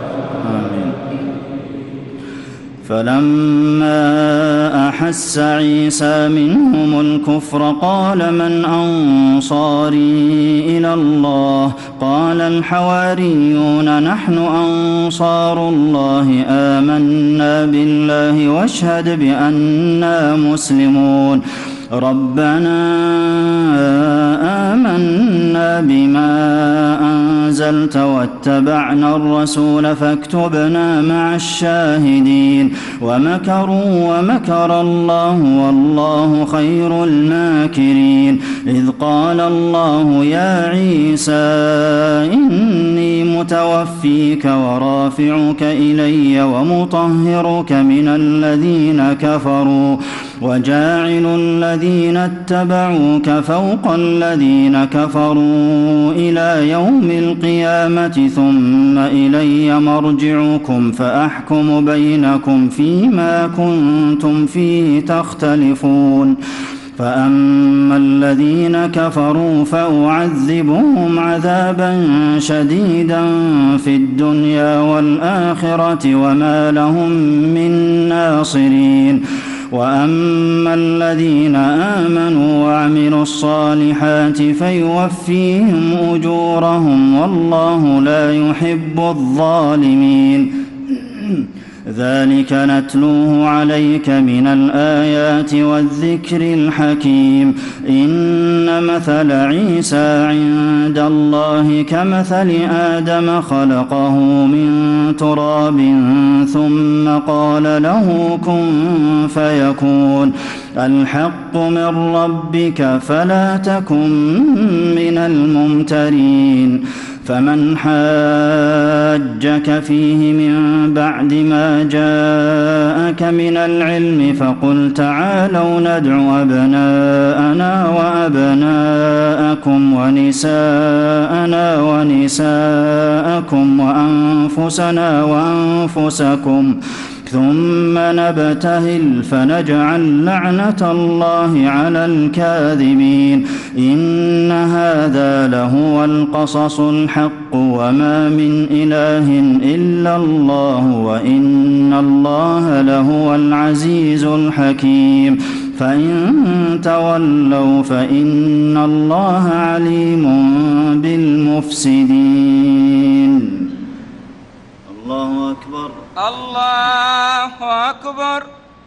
فلما أحس عيسى منهم الكفر قال من أنصاري إلى الله قال الحواريون نحن أنصار الله آمنا بالله واشهد بأننا مسلمون ربنا آمنا بما أنزلت واتبعنا الرسول فاكتبنا مع الشاهدين ومكروا ومكر الله والله خير الماكرين إذ قال الله يا عيسى إني متوفيك ورافعك إلي ومطهرك من الذين كفروا وجاعل الذين اتبعوك فوق الذين كفروا إلى يوم القيامة ثم إلي مرجعكم فأحكم بينكم فيما كنتم فيه تختلفون فأما الذين كفروا فأعذبهم عذابا شديدا في الدنيا والآخرة وما لهم من ناصرين وأما الذين آمنوا وعملوا الصالحات فيوفيهم أجورهم والله لا يحب الظالمين ذلك نتلوه عليك من الآيات والذكر الحكيم إن مثل عيسى عند الله كمثل آدم خلقه من تراب ثم قال له كن فيكون الحق من ربك فلا تكن من الممترين فمن حاجك فيه من بعد ما جاءك من العلم فقل تعالوا ندع أبناءنا وأبناءكم ونساءنا ونساءكم وأنفسنا وأنفسكم ثم نبتهل فنجعل لعنة الله على الكاذبين إن هذا لهو القصص الحق وما من إله إلا الله وإن الله لهو العزيز الحكيم فإن تولوا فإن الله عليم بالمفسدين الله أكبر الله أكبر.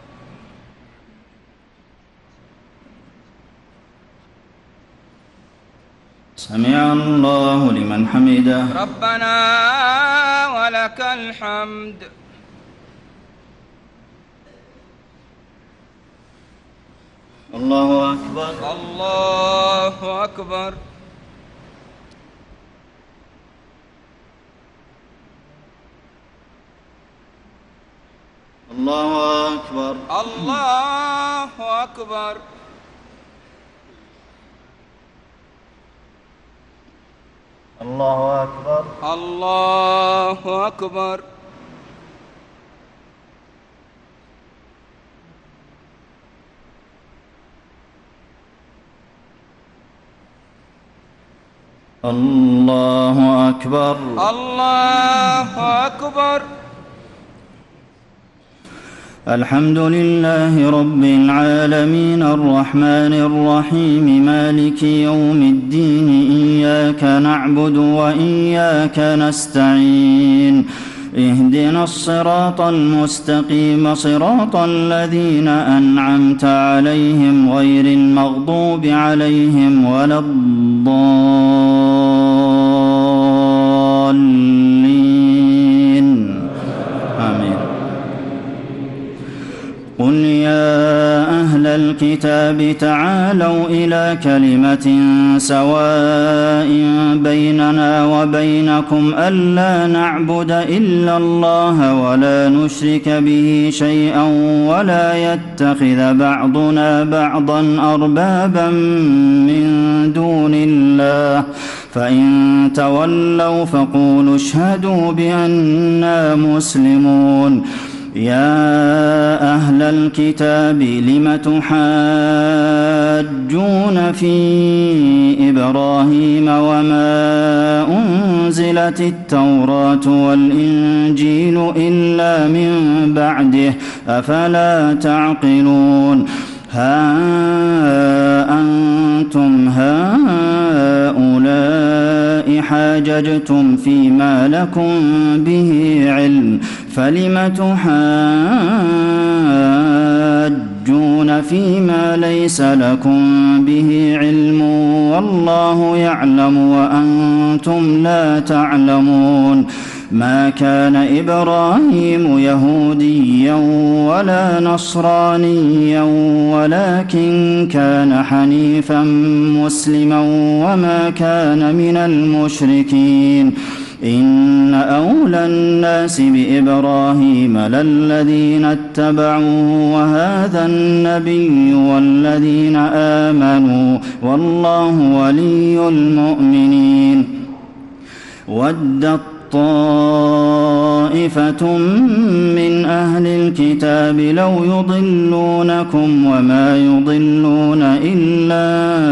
سمع الله لمن حمده. ربنا ولك الحمد. الله أكبر. الله أكبر. الله أكبر. الله أكبر. الله أكبر. الله أكبر. الله أكبر. الله أكبر. الحمد لله رب العالمين الرحمن الرحيم مالك يوم الدين إياك نعبد وإياك نستعين اهدنا الصراط المستقيم صراط الذين أنعمت عليهم غير المغضوب عليهم ولا الضالين آمين. قل يا أهل الكتاب تعالوا إلى كلمة سواء بيننا وبينكم ألا نعبد إلا الله ولا نشرك به شيئا ولا يتخذ بعضنا بعضا أربابا من دون الله فإن تولوا فقولوا اشهدوا بأننا مسلمون. يا أهل الكتاب لم تحاجون في إبراهيم وما أنزلت التوراة والإنجيل إلا من بعده أفلا تعقلون. ها أنتم هؤلاء حاججتم فيما لكم به علم فلم تحاجون فيما ليس لكم به علم والله يعلم وأنتم لا تعلمون. ما كان إبراهيم يهوديا ولا نصرانيا ولكن كان حنيفا مسلما وما كان من المشركين. إن أولى الناس بإبراهيم للذين اتبعوه وهذا النبي والذين آمنوا والله ولي المؤمنين. ودت طائفة من أهل الكتاب لو يضلونكم وما يضلون إلا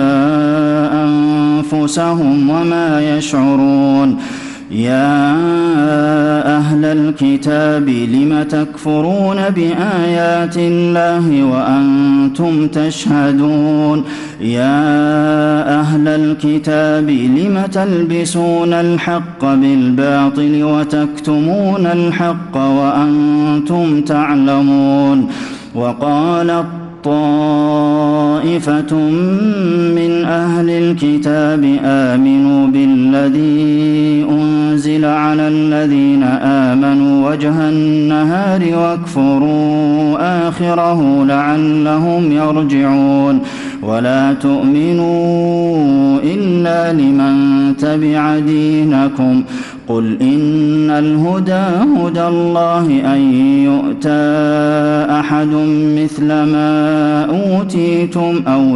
أنفسهم وما يشعرون. يا أهل الكتاب لم تكفرون بآيات الله وأنتم تشهدون. يا أهل الكتاب لم تلبسون الحق بالباطل وتكتمون الحق وأنتم تعلمون. وقالت طائفة من أهل الكتاب آمنوا بالذي أنزل على الذين آمنوا وجه النهار واكفروا آخره لعلهم يرجعون ولا تؤمنوا إلا لمن تبع دينكم قل إن الهدى هدى الله أن يؤتى أحد مثل ما أوتيتم أو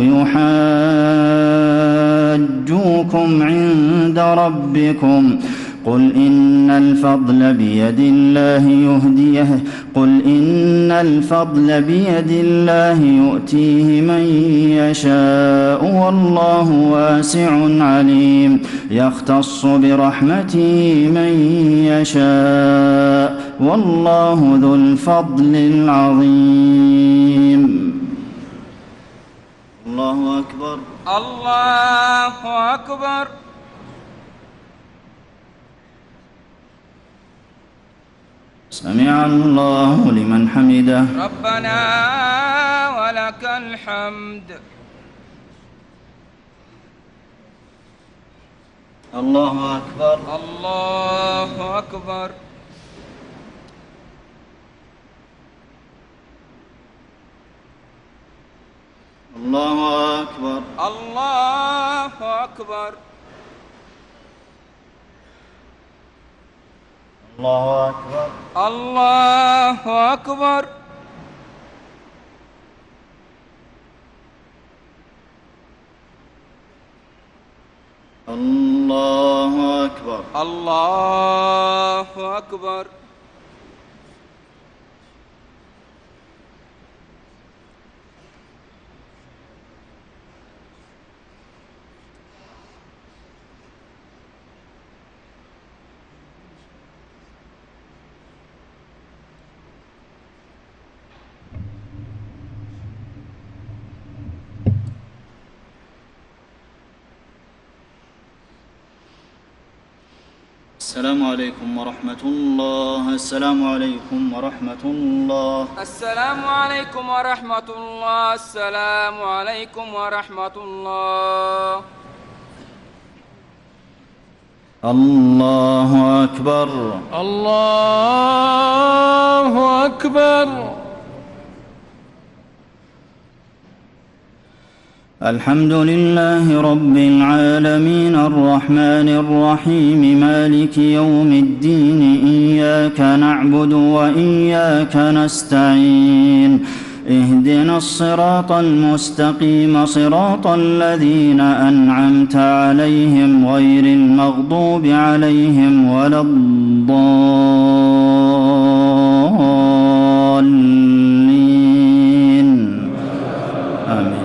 يحاجوكم عند ربكم قل إن الفضل بيد الله يؤتيه من يشاء والله واسع عليم يختص برحمته من يشاء والله ذو الفضل العظيم. الله أكبر. الله أكبر. سمع الله لمن حمده. ربنا ولك الحمد. الله أكبر. الله أكبر. الله أكبر. الله أكبر. الله أكبر. الله أكبر. الله أكبر. الله أكبر. السلام عليكم ورحمة الله. السلام عليكم ورحمة الله. السلام عليكم ورحمة الله. السلام عليكم ورحمة الله. الله أكبر. الله أكبر. الحمد لله رب العالمين الرحمن الرحيم مالك يوم الدين إياك نعبد وإياك نستعين اهدنا الصراط المستقيم صراط الذين أنعمت عليهم غير المغضوب عليهم ولا الضالين آمين.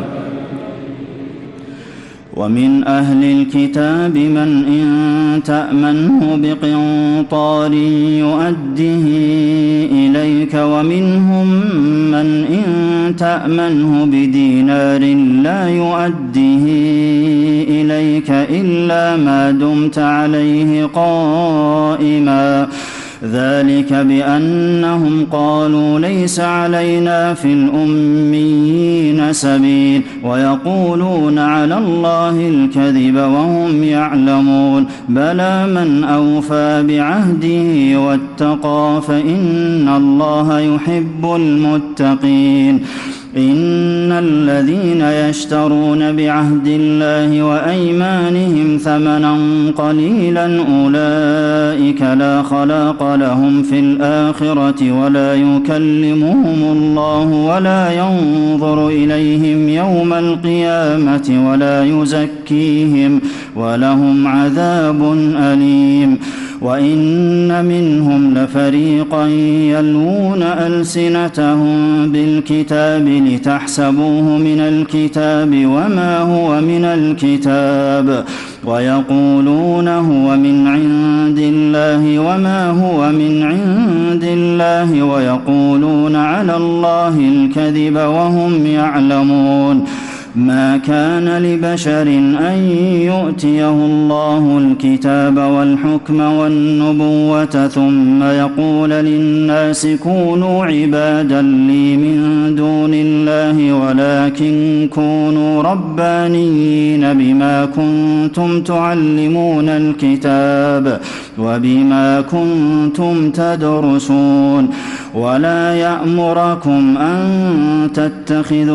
ومن أهل الكتاب من إن تأمنه بقنطار يؤده إليك ومنهم من إن تأمنه بدينار لا يؤده إليك إلا ما دمت عليه قائما ذلك بأنهم قالوا ليس علينا في الأميين سبيل ويقولون على الله الكذب وهم يعلمون بلى من أوفى بعهده واتقى فإن الله يحب المتقين إن الذين يشترون بعهد الله وأيمانهم ثمنا قليلا أولئك لا خلاق لهم في الآخرة ولا يكلمهم الله ولا ينظر إليهم يوم القيامة ولا يزكيهم ولهم عذاب أليم وإن منهم لفريقا يلوون ألسنتهم بالكتاب لتحسبوه من الكتاب وما هو من الكتاب ويقولون هو من عند الله وما هو من عند الله ويقولون على الله الكذب وهم يعلمون ما كان لبشر أن يؤتيه الله الكتاب والحكم والنبوة ثم يقول للناس كونوا عبادا لي من دون الله ولكن كونوا ربانيين بما كنتم تعلمون الكتاب وبما كنتم تدرسون ولا يأمركم أن تتخذوا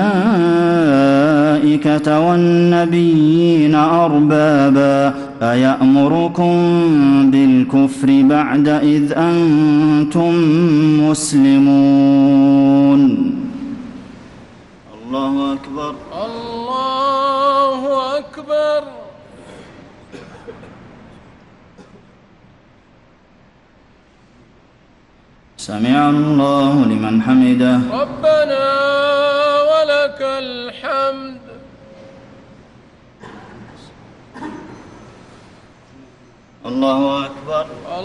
الملائكة والنبيين أربابا أيأمركم بالكفر بعد إذ أنتم مسلمون الله أكبر الله أكبر. سمع الله لمن حمده. ربنا ولك الحمد. الله أكبر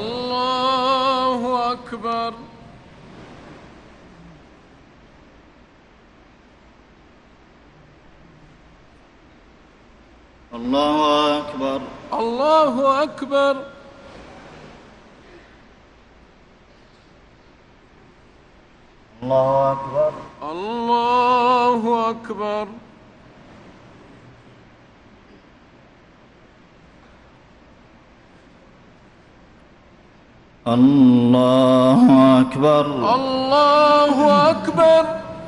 الله أكبر. الله أكبر الله أكبر. الله أكبر الله أكبر. الله أكبر الله أكبر.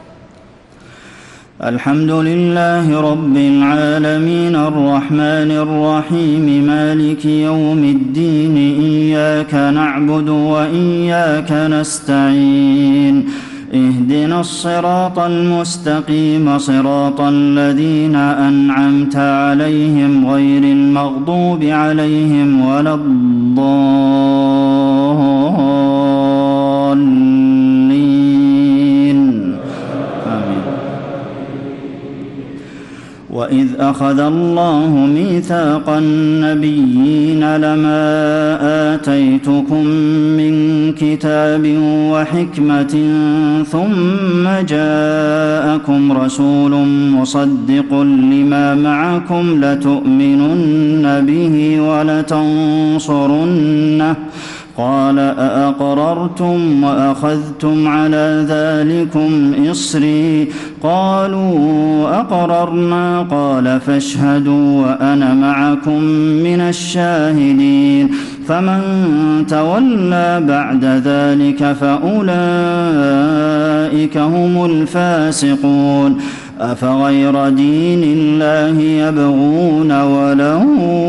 الحمد لله رب العالمين الرحمن الرحيم مالك يوم الدين إياك نعبد وإياك نستعين اهدنا الصراط المستقيم صراط الذين أنعمت عليهم غير المغضوب عليهم ولا الضالين آمين. وإذ أخذ الله ميثاق النبيين لما آتيتكم من كتاب وحكمة ثم جاءكم رسول مصدق لما معكم لتؤمنن به ولتنصرنه قال أأقررتم وأخذتم على ذلكم إصري قالوا أقررنا قال فاشهدوا وأنا معكم من الشاهدين فمن تولى بعد ذلك فأولئك هم الفاسقون أفغير دين الله يبغون وله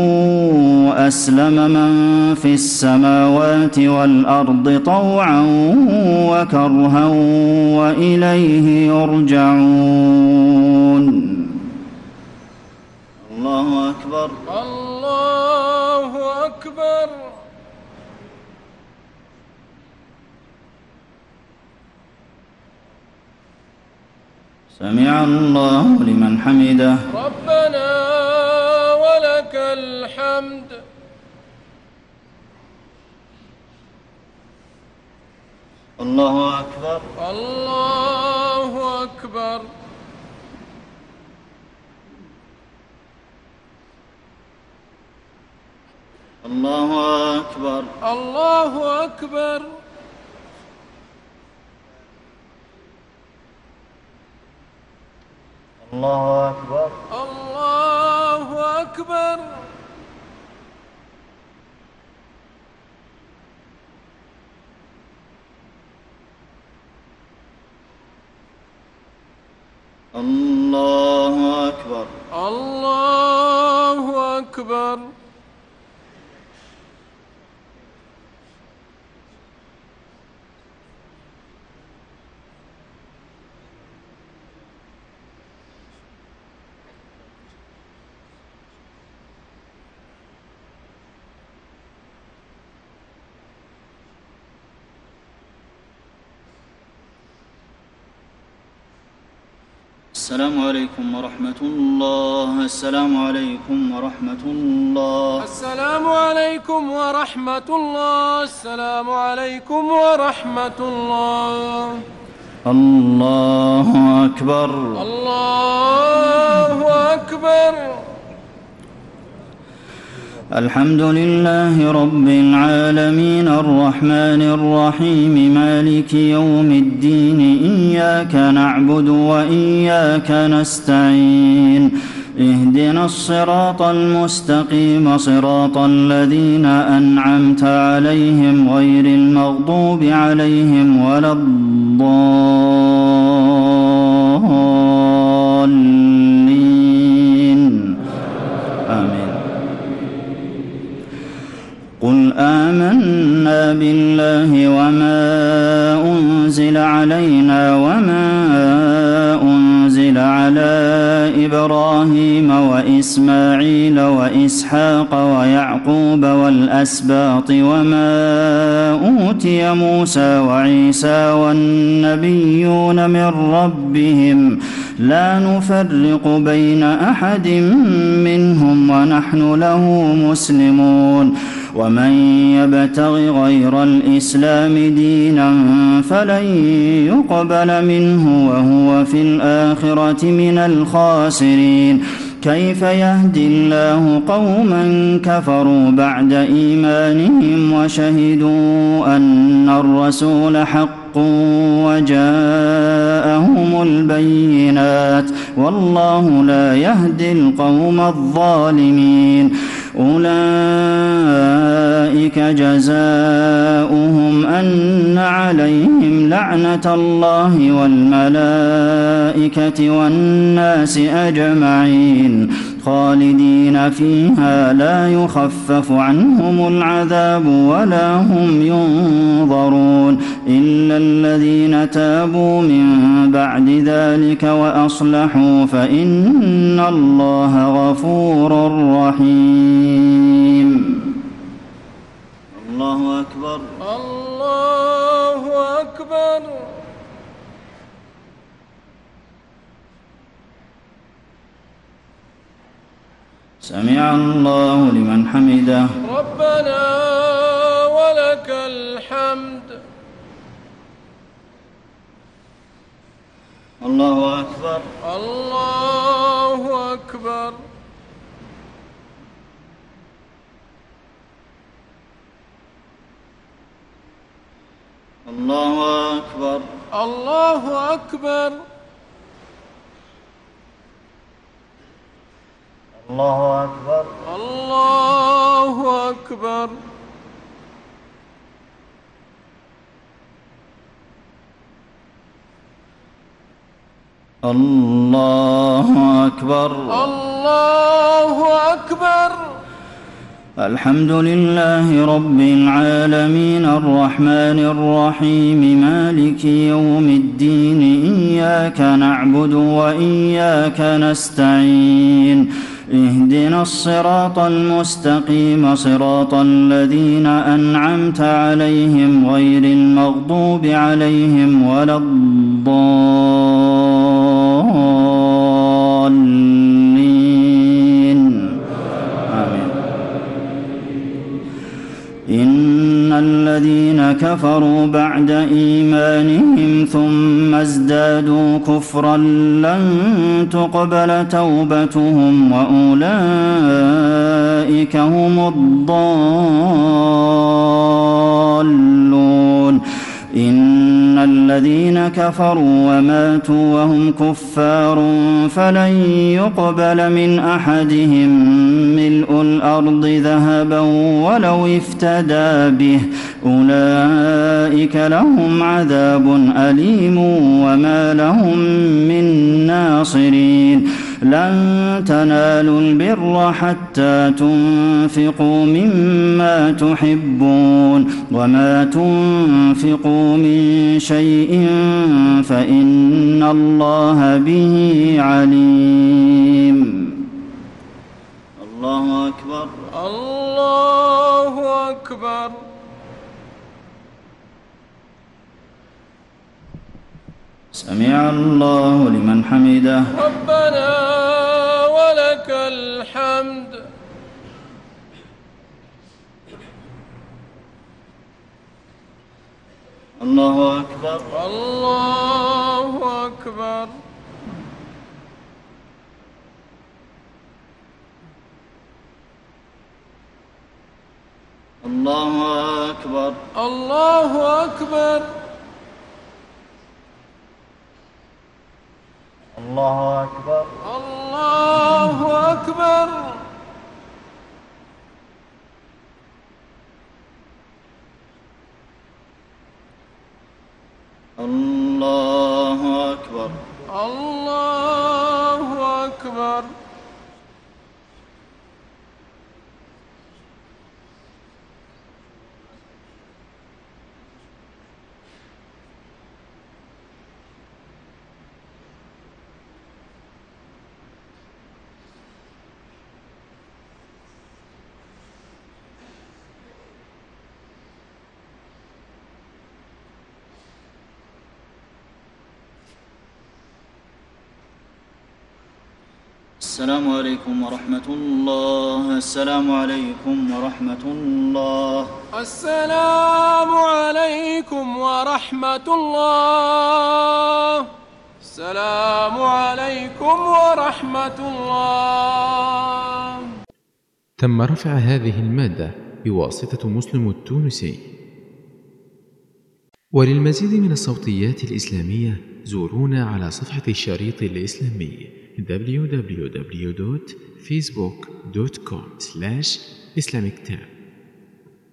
أسلم من في السماوات والأرض طوعا وكرها وإليه يرجعون. الله أكبر الله أكبر. سمع الله لمن حمده. ربنا ولك الحمد. الله أكبر الله أكبر. الله أكبر الله أكبر. الله أكبر الله أكبر. الله أكبر الله أكبر. السلام عليكم ورحمة الله. السلام عليكم ورحمة الله. السلام عليكم ورحمة الله. السلام عليكم ورحمة الله. الله أكبر. الله أكبر. الحمد لله رب العالمين الرحمن الرحيم مالك يوم الدين إياك نعبد وإياك نستعين اهدنا الصراط المستقيم صراط الذين أنعمت عليهم غير المغضوب عليهم ولا الضالين آمين. قل آمنا بالله وما أنزل علينا وما أنزل على إبراهيم وإسماعيل وإسحاق ويعقوب والأسباط وما أوتي موسى وعيسى والنبيون من ربهم لا نفرق بين أحد منهم ونحن له مسلمون ومن يبتغ غير الإسلام دينا فلن يقبل منه وهو في الآخرة من الخاسرين. كيف يهدي الله قوما كفروا بعد إيمانهم وشهدوا أن الرسول حق وجاءهم البينات والله لا يهدي القوم الظالمين. أولئك جزاؤهم أن عليهم لعنة الله والملائكة والناس أجمعين خالدين فيها لا يخفف عنهم العذاب ولا هم ينظرون إلا الذين تابوا من بعد ذلك وأصلحوا فإن الله غفور رحيم. الله أكبر. الله أكبر. سمع الله لمن حمده. ربنا ولك الحمد. الله أكبر. الله أكبر. الله أكبر. الله أكبر. الله أكبر. الله أكبر. الله أكبر. الله أكبر. الحمد لله رب العالمين الرحمن الرحيم مالك يوم الدين إياك نعبد وإياك نستعين اهدنا الصراط المستقيم صراط الذين أنعمت عليهم غير المغضوب عليهم ولا الضالين آمين. إن الذين كفروا بعد إيمانهم ثم ازدادوا كفرا لن تقبل توبتهم وأولئك هم الضالون. إن الذين كفروا وماتوا وهم كفار فلن يقبل من أحدهم ملء الأرض ذهبا ولو افتدى به أولئك لهم عذاب أليم وما لهم من ناصرين. لن تنالوا البر حتى تنفقوا مما تحبون وما تنفقوا من شيء فإن الله به عليم. الله أكبر. الله أكبر. سمع الله لمن حمده. ربنا ولك الحمد. الله أكبر. الله أكبر. الله أكبر. الله أكبر. الله أكبر. الله أكبر. الله أكبر. الله أكبر. السلام عليكم ورحمة الله. السلام عليكم ورحمة الله. السلام عليكم ورحمة الله. السلام عليكم ورحمة الله. تم رفع هذه المادة بواسطة مسلم التونسي. وللمزيد من الصوتيات الإسلامية زورونا على صفحة الشريط الإسلامي www.facebook.com/islamictab.